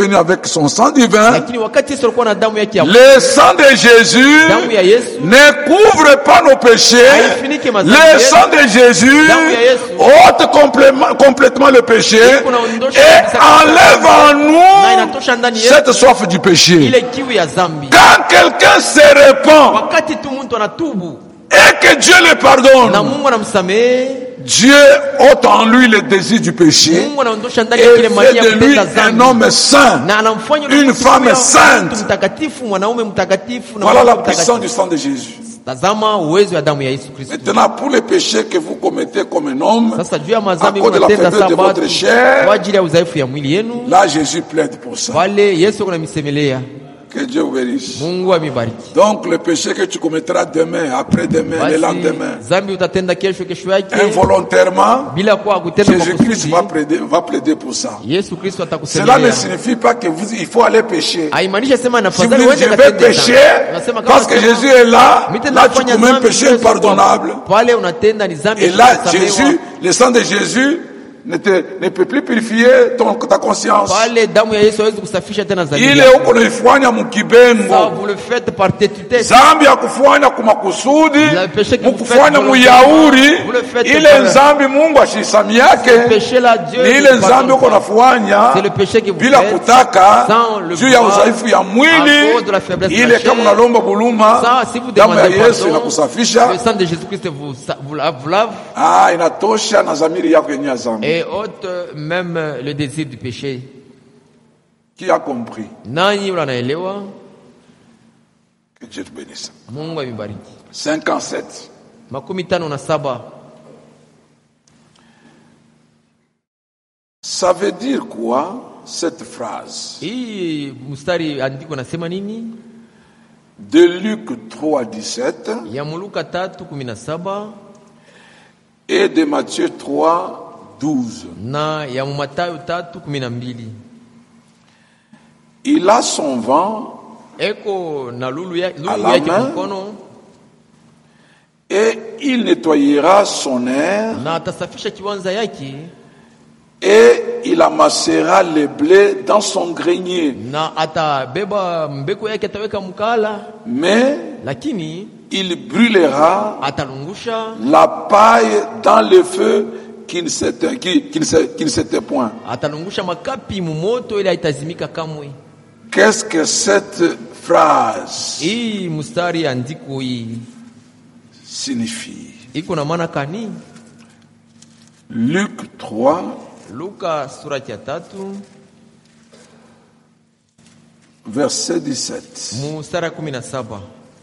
avec son sang divin, lakini wakati Yesu alikuwa na damu yake ya le sang de Jésus damu ya Yesu ne couvre pas nos péchés. haifunike madhambi Le yetu. sang de Jésus Damu ya Yesu ôte complètement, complètement le péché kunaondosha et kabisa enlève en na nous inatosha ndani yetu cette soif du péché. ile kiu ya dhambi. Quand quelqu'un se répand Wakati tu mtu anatubu et que Dieu le na pardonne, Mungu anamsamehe, Dieu ôte en lui le désir du péché Mungu anaondosha ndani et yake ile fait mali ya de lui kutenda un dhambi homme saint. na anamfanya yule Une mtu femme kuwa sainte. mtu mtakatifu, mwanaume mtakatifu na Voilà la mwanamke puissance du mtakatifu. sang de Jésus. Tazama uwezo wa damu ya Yesu Kristo. Maintenant, pour les péchés que vous commettez comme un homme, Sasa juu ya à madhambi cause de la mnatenda faiblesse de sabato votre chair, kwa ajili ya udhaifu ya mwili yenu, là Jésus plaide pour ça. wale Yesu kunamisemelea. Que Dieu vous bénisse. Mungu amibariki. Donc le péché que tu commettras demain, après-demain, le lendemain, Basi zambi utatenda kesho, kesho yake involontairement, bila kwa kutenda kwa Jésus-Christ va kusudi, plaider, va plaider pour ça. Yesu Kristo Cela ne atakusemelea. signifie pas que vous, il faut aller pécher. Haimaanisha sema Si vous nafadhali dites uende je vais katende pécher, dhambi. Unasema kama parce que unasema, Jésus est là, mitenda là tu kufanya commets un dhambi, péché Yesu impardonnable. kwa- pale unatenda ni dhambi Et là, isiyosamehewa. Jésus, le sang de Jésus ne, te, ne peut plus purifier ton, ta conscience. Pale damu ya Yesu haiwezi kusafisha tena dhambi Ile yako. huko naifanya Ça, mukibengo. vous le faites par tétutesse. Zambi ya kufanya kumakusudi, Le péché que vous mukufanya faites muyauri, vous le faites ile par- nzambi Mungu ashisami Le yake, péché là, Dieu ni ne ile pardonne nzambi uko pas. nafanya C'est le péché que vous bila faites kutaka sans le juu ya vouloir, udhaifu ya à mwili. cause de la faiblesse de Ile la chair. kama unalomba buluma, Ça, si vous damu ya demandez Yesu pardon, inakusafisha. le sang de Jésus-Christ vous, sa- vous, la- vous lave Ah, inatosha na zamiri yako yenye ya zambi. et ôte même le désir du péché. Qui a compris? Nani yule anaelewa? Que Dieu te bénisse. Mungu amibariki. cinquante-sept. Makumi tano na saba. Ça veut dire quoi, cette phrase? Hii mstari andiko nasema nini? De Luc trois, dix-sept Ya Muluka tatu kumi na saba et de Matthieu trois, douze. na ya Mathayo tatu kumi na mbili. Il a son vent Eko na lulu ya- À lulu la yake main. mkono et il nettoyera son air na atasafisha kiwanza yake et il amassera les blés dans son grenier. na atabeba mbeko yake ataweka mkala, Mais lakini il brûlera atalungusha la paille dans le feu qui ne s'éteint, qui, qui ne s'é- qui ne s'éteint point. atalungusha makapi mumoto ili haitazimika kamwe. Qu'est-ce que cette phrase Hii mstari ya andiko hii signifie? iko na maana kani? Luc trois, Luka sura ya tatu verset dix-sept. mstari kumi na saba.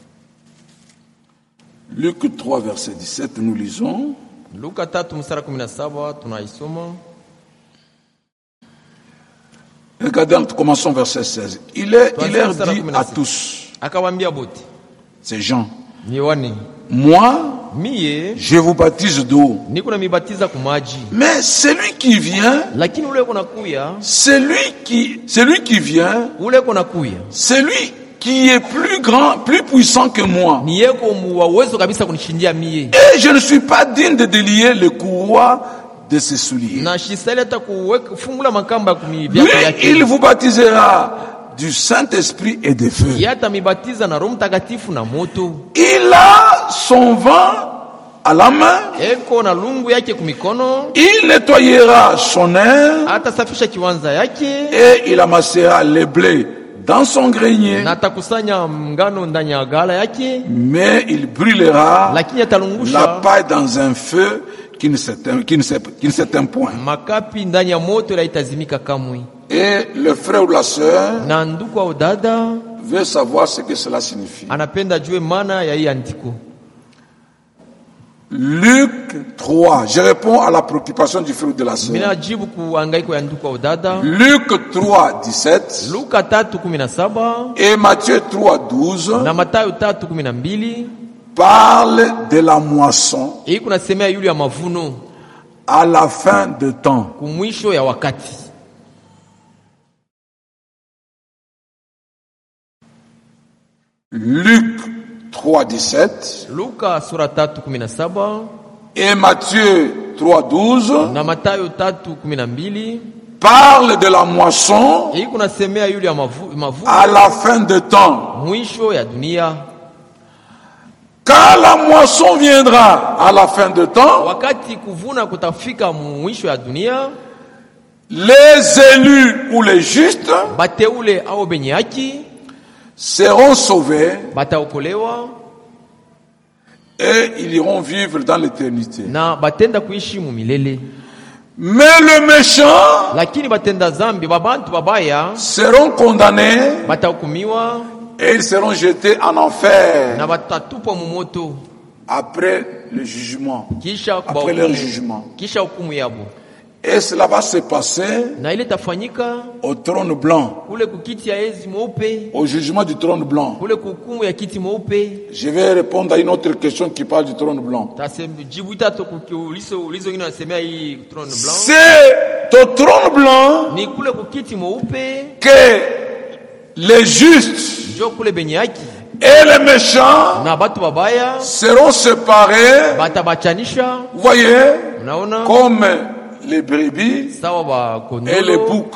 Luc trois, verset dix-sept, nous lisons. Luka tatu mstari kumi na saba tunaisoma. Regardez, commençons verset seize. Il, est, il leur dit à tous, Akawaambia bote, c'est Jean, niwani moi, mie je vous baptise d'eau. niko namibatiza kumaji, Mais celui qui vient, lakini ule uko nakuya, celui qui, celui qui vient, ule uko nakuya celui qui est plus grand, plus puissant que moi. ni yeko wa uwezo kabisa kunishindia mie, Et je ne suis pas digne de délier le courroie de ses souliers. na shisali hata kuweka kufungula makamba ya Lui, kumiviatu il yake. vous baptisera du Saint-Esprit et de feu. Yeye atamibatiza na Roho Mtakatifu na moto. Il a son vent à la main. Eko na lungu yake kumikono, Il nettoyera son air atasafisha kiwanza yake et il amassera les blés dans son grenier. na atakusanya ngano ndani ya gala yake, Mais il brûlera lakini la atalungusha paille dans un feu qui ne s'éteint, qui ne s'éteint, qui ne s'éteint point. makapi ndani ya moto ila itazimika kamwe. Et le frère ou la sœur Na ndugu au dada veut savoir ce que cela signifie. anapenda jue maana ya hii andiko. Luc trois. Je réponds à la préoccupation du frère ou de la sœur. Mina jibu kuhangaiko ya ndugu au dada. Luc trois, dix-sept Luka tatu kumi na saba et Matthieu trois, douze na Mathayo tatu kumi na mbili parlent de la moisson hii kunasemea yule ya mavuno à la fin de temps. kumwisho ya wakati. Luc trois, dix-sept Luka sura tatu kumi na saba et Matthieu trois, douze na Mathayo tatu kumi na mbili parle de la moisson à la fin de temps. Quand la moisson viendra à la fin de temps, les élus ou les justes seront sauvés et ils iront vivre dans l'éternité. Mais les méchants seront condamnés et ils seront jetés en enfer après le jugement, après leur jugement. Et cela va se passer au trône blanc, au jugement du trône blanc. Je vais répondre à une autre question qui parle du trône blanc. C'est au trône blanc que les justes et les méchants seront séparés. Vous voyez, comme les brebis et les boucs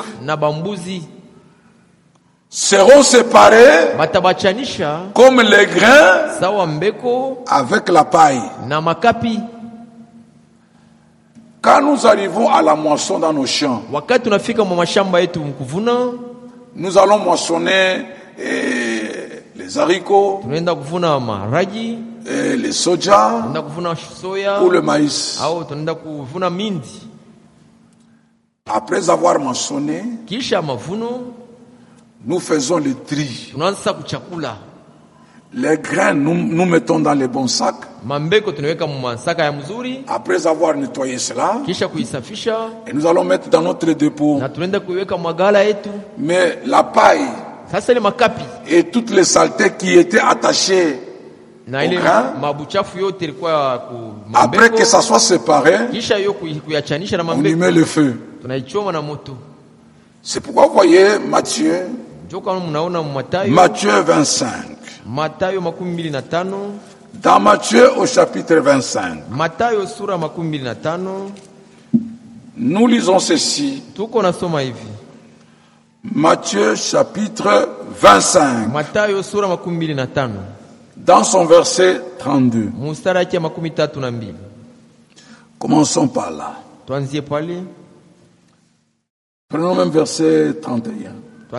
seront séparés comme les grains avec la paille. Quand nous arrivons à la moisson dans nos champs, nous allons moissonner eh, les haricots, eh, les soja ou le maïs. Après avoir moissonné, nous faisons le tri. Les grains, nous, nous mettons dans les bons sacs. Après avoir nettoyé cela, et nous allons mettre dans notre dépôt. Mais la paille et toutes les saletés qui étaient attachées au grain, après que ça soit séparé, on y met le feu. C'est pourquoi vous voyez Matthieu, Matthieu vingt-cinq. Dans Matthieu au chapitre vingt-cinq, nous lisons ceci. Matthieu chapitre vingt-cinq, dans son verset trente-deux. Commençons par là. Prenons même verset trente et un.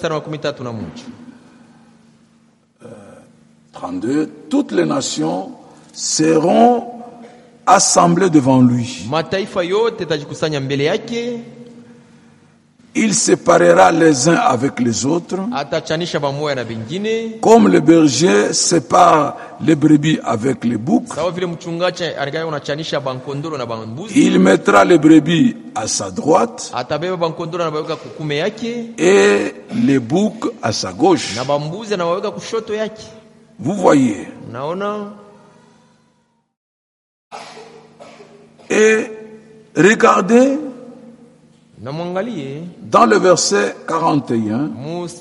Euh, trente-deux. Toutes les nations seront assemblées devant lui. Il séparera les uns avec les autres, comme le berger sépare les brebis avec les boucs. Il mettra les brebis à sa droite et les boucs à sa gauche. Vous voyez. Et regardez dans le verset quarante et un,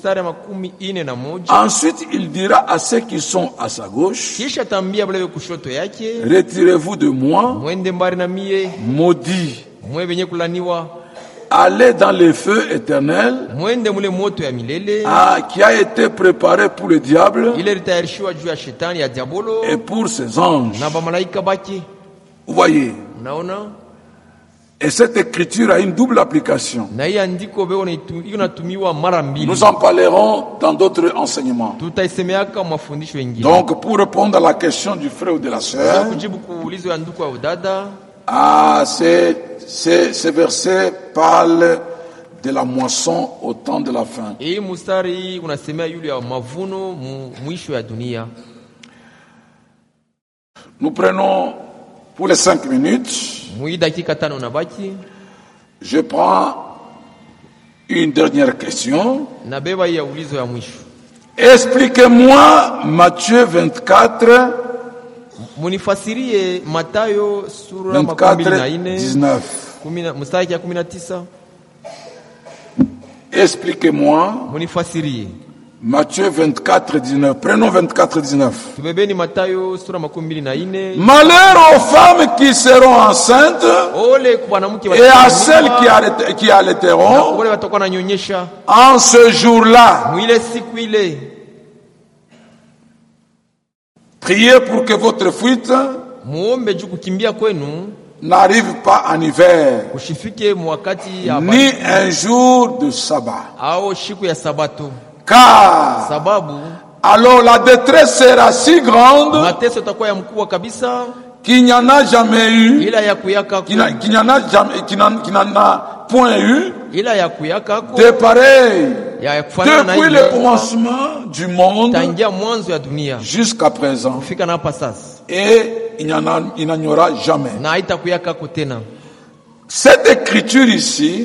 ensuite il dira à ceux qui sont à sa gauche, retirez-vous de moi, maudits, allez dans le feu éternel ah, qui a été préparé pour le diable et pour ses anges. Vous voyez. Et cette écriture a une double application. Nous en parlerons dans d'autres enseignements. Donc, pour répondre à la question du frère ou de la sœur, ah, c'est, c'est, ces versets parlent de la moisson au temps de la fin. Nous prenons pour les cinq minutes. Je prends une dernière question. Expliquez-moi Matthieu vingt-quatre, vingt-quatre, dix-neuf. Expliquez-moi Matthieu vingt-quatre, dix-neuf. Prenons vingt-quatre, dix-neuf. Tubebeni Mathayo sura makumi mbili na nne. Malheur aux femmes qui seront enceintes et à celles qui, allaite, qui allaiteront en ce jour-là. Priez pour que votre fuite n'arrive pas en hiver, ni un jour de sabbat. Car alors la détresse sera si grande qu'il n'y en a jamais eu, qu'il n'y en a jamais, qu'il n'en a point eu de pareil depuis le commencement du monde jusqu'à présent. Et il n'y en a, il n'y aura jamais. Cette écriture ici,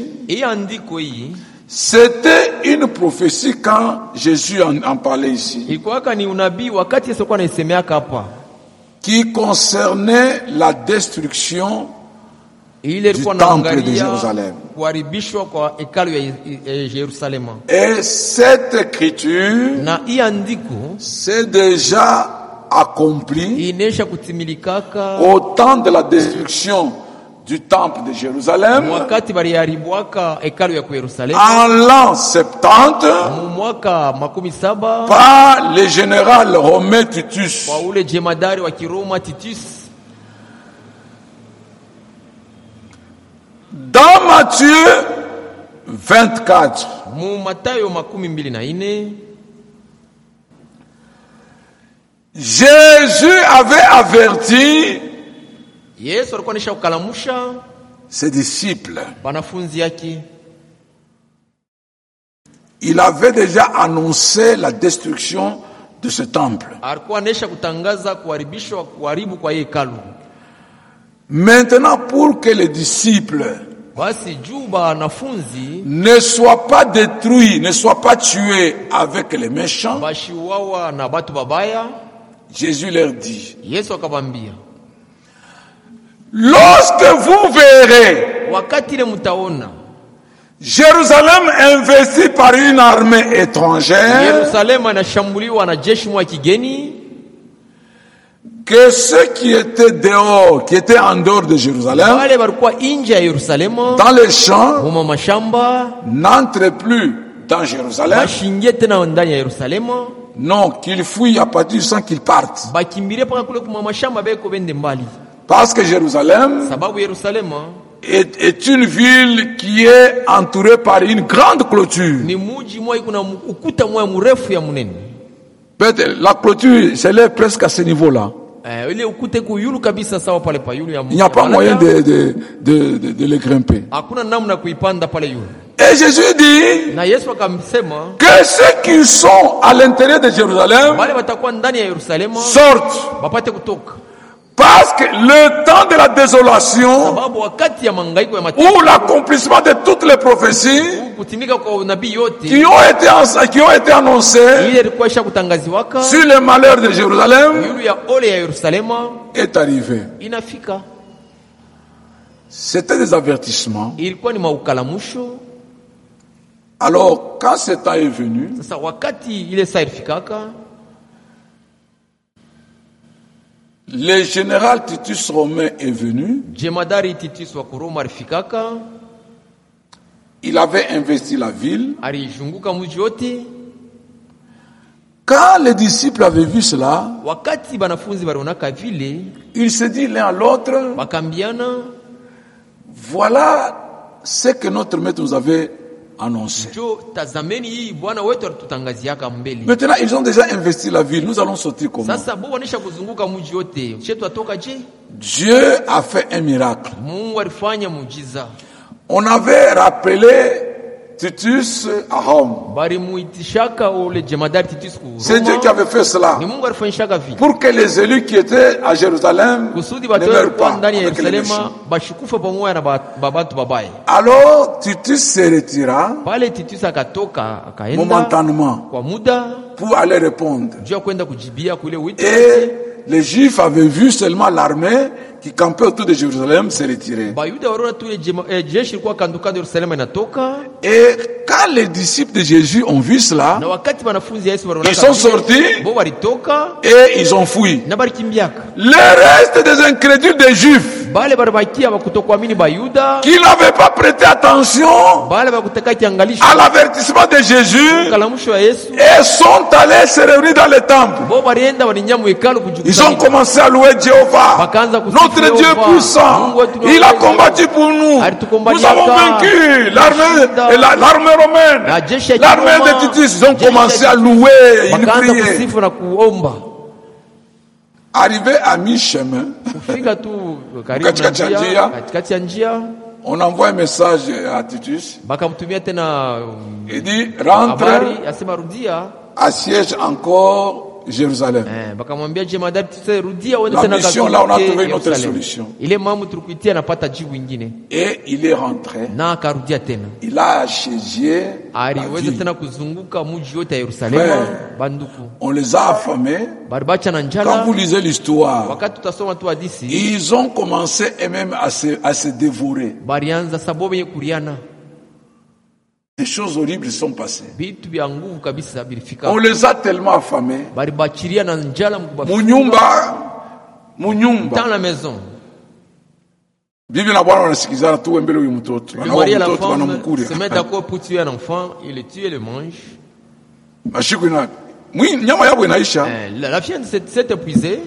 c'était une prophétie quand Jésus en, en parlait ici, qui concernait la destruction du temple de Jérusalem. Et cette écriture s'est déjà accomplie au temps de la destruction du temple de Jérusalem en l'an soixante-dix par le général romain Titus. Dans Matthieu vingt-quatre, Jésus avait averti ses disciples. Il avait déjà annoncé la destruction de ce temple. Maintenant, pour que les disciples ne soient pas détruits, ne soient pas tués avec les méchants, Jésus leur dit: lorsque vous verrez Jérusalem investie par une armée étrangère, que ceux qui étaient dehors, qui étaient en dehors de Jérusalem, dans les champs, n'entrent plus dans Jérusalem. Non, qu'ils fuient à partir du sang, qu'ils partent. Parce que Jérusalem est, est une ville qui est entourée par une grande clôture. Peut-être la clôture s'élève presque à ce niveau-là. Il n'y a pas moyen de, de, de, de, de les grimper. Et Jésus dit que ceux qui sont à l'intérieur de Jérusalem sortent. Parce que le temps de la désolation, ou l'accomplissement de toutes les prophéties qui ont été, qui ont été annoncées sur le malheur de Jérusalem est arrivé. C'était des avertissements. Alors, quand ce temps est venu, le général Titus romain est venu. Il avait investi la ville. Quand les disciples avaient vu cela, ils se disent l'un à l'autre: voilà ce que notre maître nous avait annoncé. Maintenant, ils ont déjà investi la ville. Nous allons sortir comment? Dieu a fait un miracle. On avait rappelé Titus à Rome. C'est Dieu qui avait fait cela pour que les élus qui étaient à Jérusalem ne meurent pas avec les méchants. Alors Titus se retira momentanément pour aller répondre. Et les Juifs avaient vu seulement l'armée qui campaient autour de Jérusalem se retiraient. Bayuda waliona tu ile jema- eh, jeshi ilikuwa kando kando ya Yerusalemu inatoka, Et quand les disciples de Jésus ont vu cela, na wakati wanafunzi ya Yesu waliona ils sont sortis bo walitoka et ils ont fui. na balikimbiaka. Le reste des incrédules des Juifs Bale balibakia bakutokuamini Bayuda, qui n'avaient pas prêté attention bale bakutaka kiangalisho à l'avertissement de Jésus kalamusho ya Yesu, et sont allés se réunir dans le temple. bo balienda walinya mu hekalu Ils ont kujukusanya. commencé à louer Jéhovah. Bakaanza kusifu Notre Dieu Yehova. puissant, Mungu wetu ni il a wa uwezo. combattu pour nous. Alitukombalia Nous avons ka. vaincu l'armée, Tushinda. et la- l'armée romaine, Na jeshi ya l'armée Kiroma, de Titus. Ils ont jeshi ya commencé à Titus. louer, ils Bakaanza priaient. kusifu na kuomba. Arrivé à mi-chemin, Kufika tu karibu na Katikati ya njia, njia. katikati ya njia on envoie un message à Titus. bakamtumia tena um, Il dit, rentre, habari, asema rudia. assiège encore Jérusalem. Eh, bakamwambia jemadari tuse rudia uende La tena mission, là, on a kazunguke trouvé une autre Yerusalemu. solution. Ile mambo tulikuitia napata jibu ingine Et il est rentré. na akarudia tena, Il a assiégé la aliweza ville. tena kuzunguka mji yote ya Yerusalemu. Frère. Banduku On les a affamés. baribacha na Quand njala. vous lisez l'histoire, Wakati tutasoma tu hadisi, ils ont commencé eux-mêmes à se, à se dévorer. barianza sababu yenye kuriana, Des choses horribles sont passées. vitu vya nguvu kabisa vilifika. On les a tellement affamés. Baribachiria na njala mkubafuka Munyumba, munyumba. dans la maison. Bibi na bwana wanasikizana tu mbele huyu mtoto. Le Anaua mari et la mtoto femme wanamkulia. se mettent d'accord pour tuer un enfant, il le tue et le mange. Mashiku ina. Mwi nyama yabo inaisha. Eh, La, la viande s'est s'est épuisée,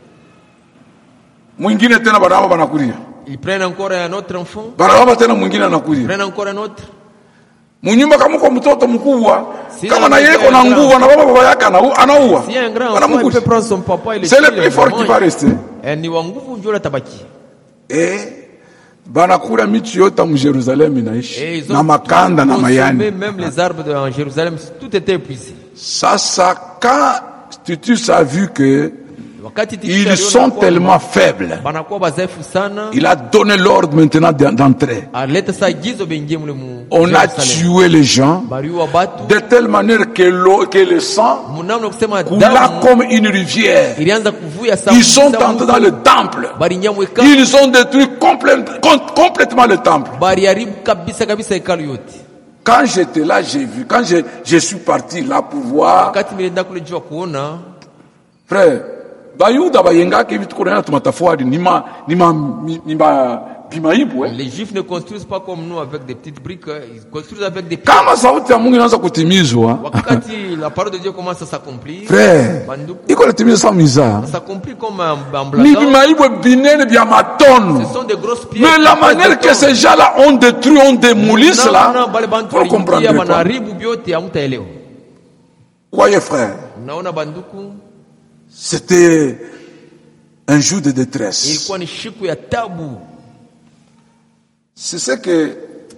Mwingine tena baraba banakulia. ils prennent encore un autre enfant, Baraba tena mwingine ils anakulia. prennent encore un autre. Munyumba kama kwa mtoto mkubwa, Si kama na na yeye mtoto kuna ya nguvu na baba baba yake anau- anaua. Si un grand enfant, il Anamkulia. peut prendre son papa et le C'est le tuer, plus le fort qui mange. va rester. Eh, ni wa nguvu ndio atabaki. Eh, banakula miti yote mu Yerusalemu inaishi Et ils na ont makanda na consommé mayani. même les arbres de en Jérusalem, tout était épuisé. Sasa quand Titus a vu que Wakati Titus ils aliona sont kwamba tellement faibles, banakuwa bazaifu sana, il a donné l'ordre maintenant d'entrer. aleta saigizo bengie mule mu On a Yerusalemu. tué les gens Bariua batu de telle manière que, l'eau, que le sang munamna kusema coula damu comme une rivière. ilianza kuvuya Ils sont entrés dans le temple. barinya mweka Ils ont détruit complè- com- complètement le temple. bariharibu kabisa kabisa hekalu yote. Quand j'étais là, j'ai vu. Quand je, je suis parti là pour voir, Wakati nilienda kule jua kuona frère, bayuda bayengaka hivi tuko na tumatafari ni ma ni ma ni ma bimaibu eh. les juifs ne construisent pas comme nous avec des petites briques, ils construisent avec des pierres. Kama sauti ya Mungu inaanza kutimizwa, Wakati la parole de Dieu commence à s'accomplir, frère, banduku iko natimizwa sans mizaa. ça s'accomplit comme un, un Ni blason. bimaibu binene bya matono. Ce sont des grosses pierres. Mais la qui passent manière de que temps. ces gens-là ont détruit, ont démoli Non, cela, non, bale bantu vous ne waliingia, comprendrez pas. wanaharibu vyote, hamtaelewa. Voyez frère, Unaona banduku, c'était un jour de détresse. ilikuwa ni siku ya tabu. C'est ce que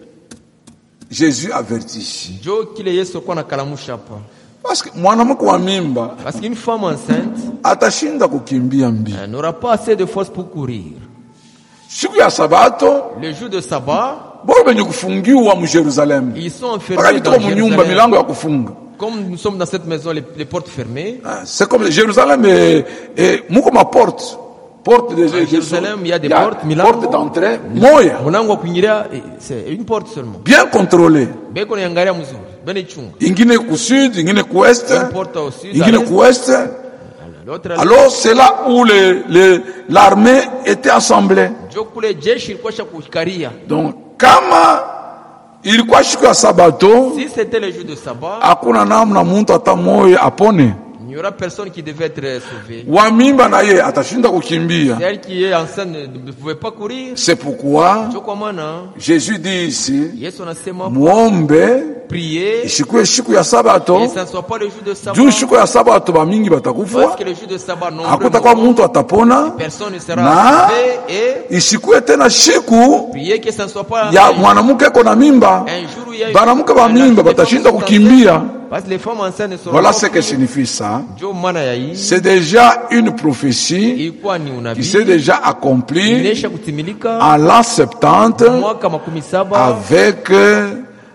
Jésus avertit. Njo kile Yesu alikuwa anakalamusha hapa. Parce que mwanamke wa mimba Parce qu'une femme enceinte atashinda kukimbia mbio. elle n'aura pas assez de force pour courir. Siku ya Sabato Le jour de sabbat, bora benye kufungiwa mu Jerusalem. ils sont enfermés Wakati dans tuko mu nyumba Jérusalem. milango ya kufunga. Comme nous sommes dans cette maison, les, les portes fermées. Ah, c'est comme Jérusalem et, et muko ma porte. Porte de À Jérusalem, il y a des portes, porte milango. d'entrée moya, Mlango wa kuingilia eh, c'est une porte seulement. bien contrôlée. Beko niangalia mzuri, bene chunga. Ingine ku sud, ingine ku est, Une porte au sud, à ingine l'est. ku est. L'autre à Alors c'est là où le- le- l'armée était assemblée. njo kule jeshi ilikuwa sha kushikaria. Donc kama ilikuwa siku ya Sabato, Si c'était le jour de sabbat, hakuna namna muntu hata moyo apone. il n'y aura personne qui devait être sauvé. Wa mimba na ye atashinda kukimbia. Celle qui est enceinte ne ne pouvait pas courir. C'est pourquoi Njo kwa maana Jésus dit ici, Yesu anasema muombe prier ishikuwe siku ya et Sabato, ça ne soit pas le jour de sabbat. juu siku ya Sabato bamingi Parce batakufa, que le jour de sabbat non hakutakuwa muntu atapona, personne ne sera na sauvé et ishikuwe tena siku prier que ça ne soit pas ya mwanamke eko na mimba, un jour où il y a une- banamuke ba mimba les femmes batashinda sont kukimbia. parce que les femmes enceintes ne seront Voilà pas ce que priées. signifie ça. Njo maana ya hii C'est déjà une prophétie ilikuwa ni qui s'est unabii déjà accomplie inaisha kutimilika en l'an soixante-dix mwaka makumi saba avec euh,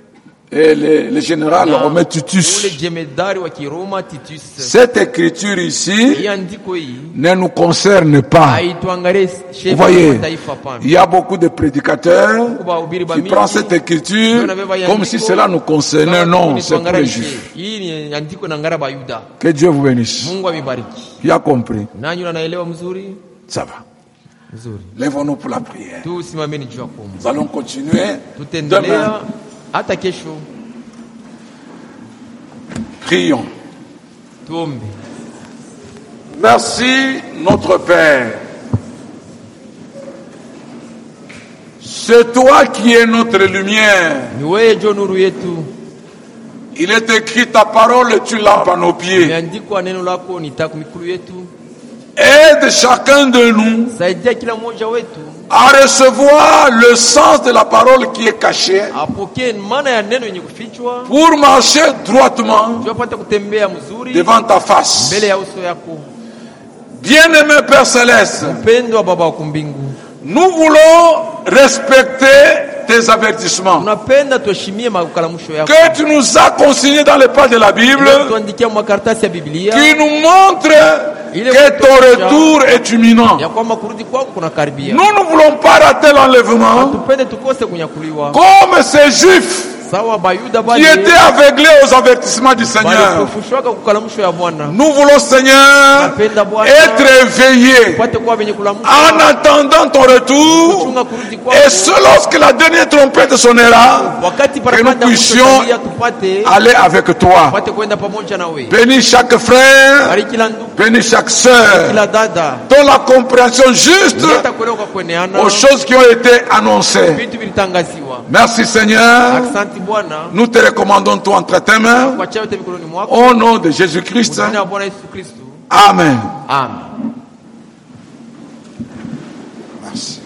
et le, le général na romain Titus. ule jemedari wa Kiroma Titus. Cette écriture ici Hii andiko hii ne nous concerne pas. haituangalie Vous sheria ya voyez, taifa hapana. il y a beaucoup de prédicateurs Kubahubiri ba qui mingi, prennent cette écriture wanabeba ya comme andiko, si cela nous concernait. kama Non, ni c'est pour tuangalie les Juifs. hii ni andiko na ngara Bayuda. Que Dieu vous bénisse. Mungu amebariki. Tu as compris? Nanyi unaelewa mzuri? Ça va. Mzuri. Lèvons-nous pour la prière. Tu simameni juu ya kuomba. Nous allons continuer Tutaendelea demain. hata kesho. Prions. Tuombe. Merci notre Père. C'est toi qui es notre lumière. Ni wewe ndio nuru yetu. Il est écrit ta parole et tu l'as à nos pieds. Imeandikwa neno lako ni taa mikulu yetu. Aide chacun de nous Saidia kila mmoja wetu à recevoir le sens de la parole qui est cachée apokee maana ya neno yenye kufichwa, pour marcher droitement ndio apate kutembea mzuri devant ta face. mbele ya uso yako. Bien-aimé Père Céleste, Mpendwa Baba wa kumbingu, nous voulons respecter tes avertissements tunapenda tuheshimie makalamusho yako que tu nous as consignés dans les pages de la Bible, tuandikia makaratasi ya Biblia qui nous montrent que ton retour est imminent. ya kwamba kurudi kwako kuna karibia. Nous ne voulons pas rater l'enlèvement Tupende tukose kunyakuliwa comme ces Juifs sawa Bayuda qui bali étaient aveuglés aux avertissements du Seigneur. kufushwaka kukalamusho ya Bwana. Nous voulons, Seigneur, Napenda Bwana être éveillés upate kuwa wenye kulamusha en attendant ton retour. kuchunga kurudi kwako. Et ce, lorsque la dernière trompette sonnera, Wakati que nous parapanda puissions kutoka tupate aller avec toi. upate kwenda pamoja na wewe. Bénis chaque frère, Bariki la ndugu, bénis chaque sœur, kila dada. donne la compréhension juste Leta kuelewa kwa kueneana aux choses qui ont été annoncées. vitu vilitangaziwa. Merci Seigneur, Asante Bwana, nous te recommandons tout entre tes mains, kwa chao yote mikononi mwako. au nom de Jésus-Christ. Jina la Bwana Yesu Kristo. Amen. Amen. Merci.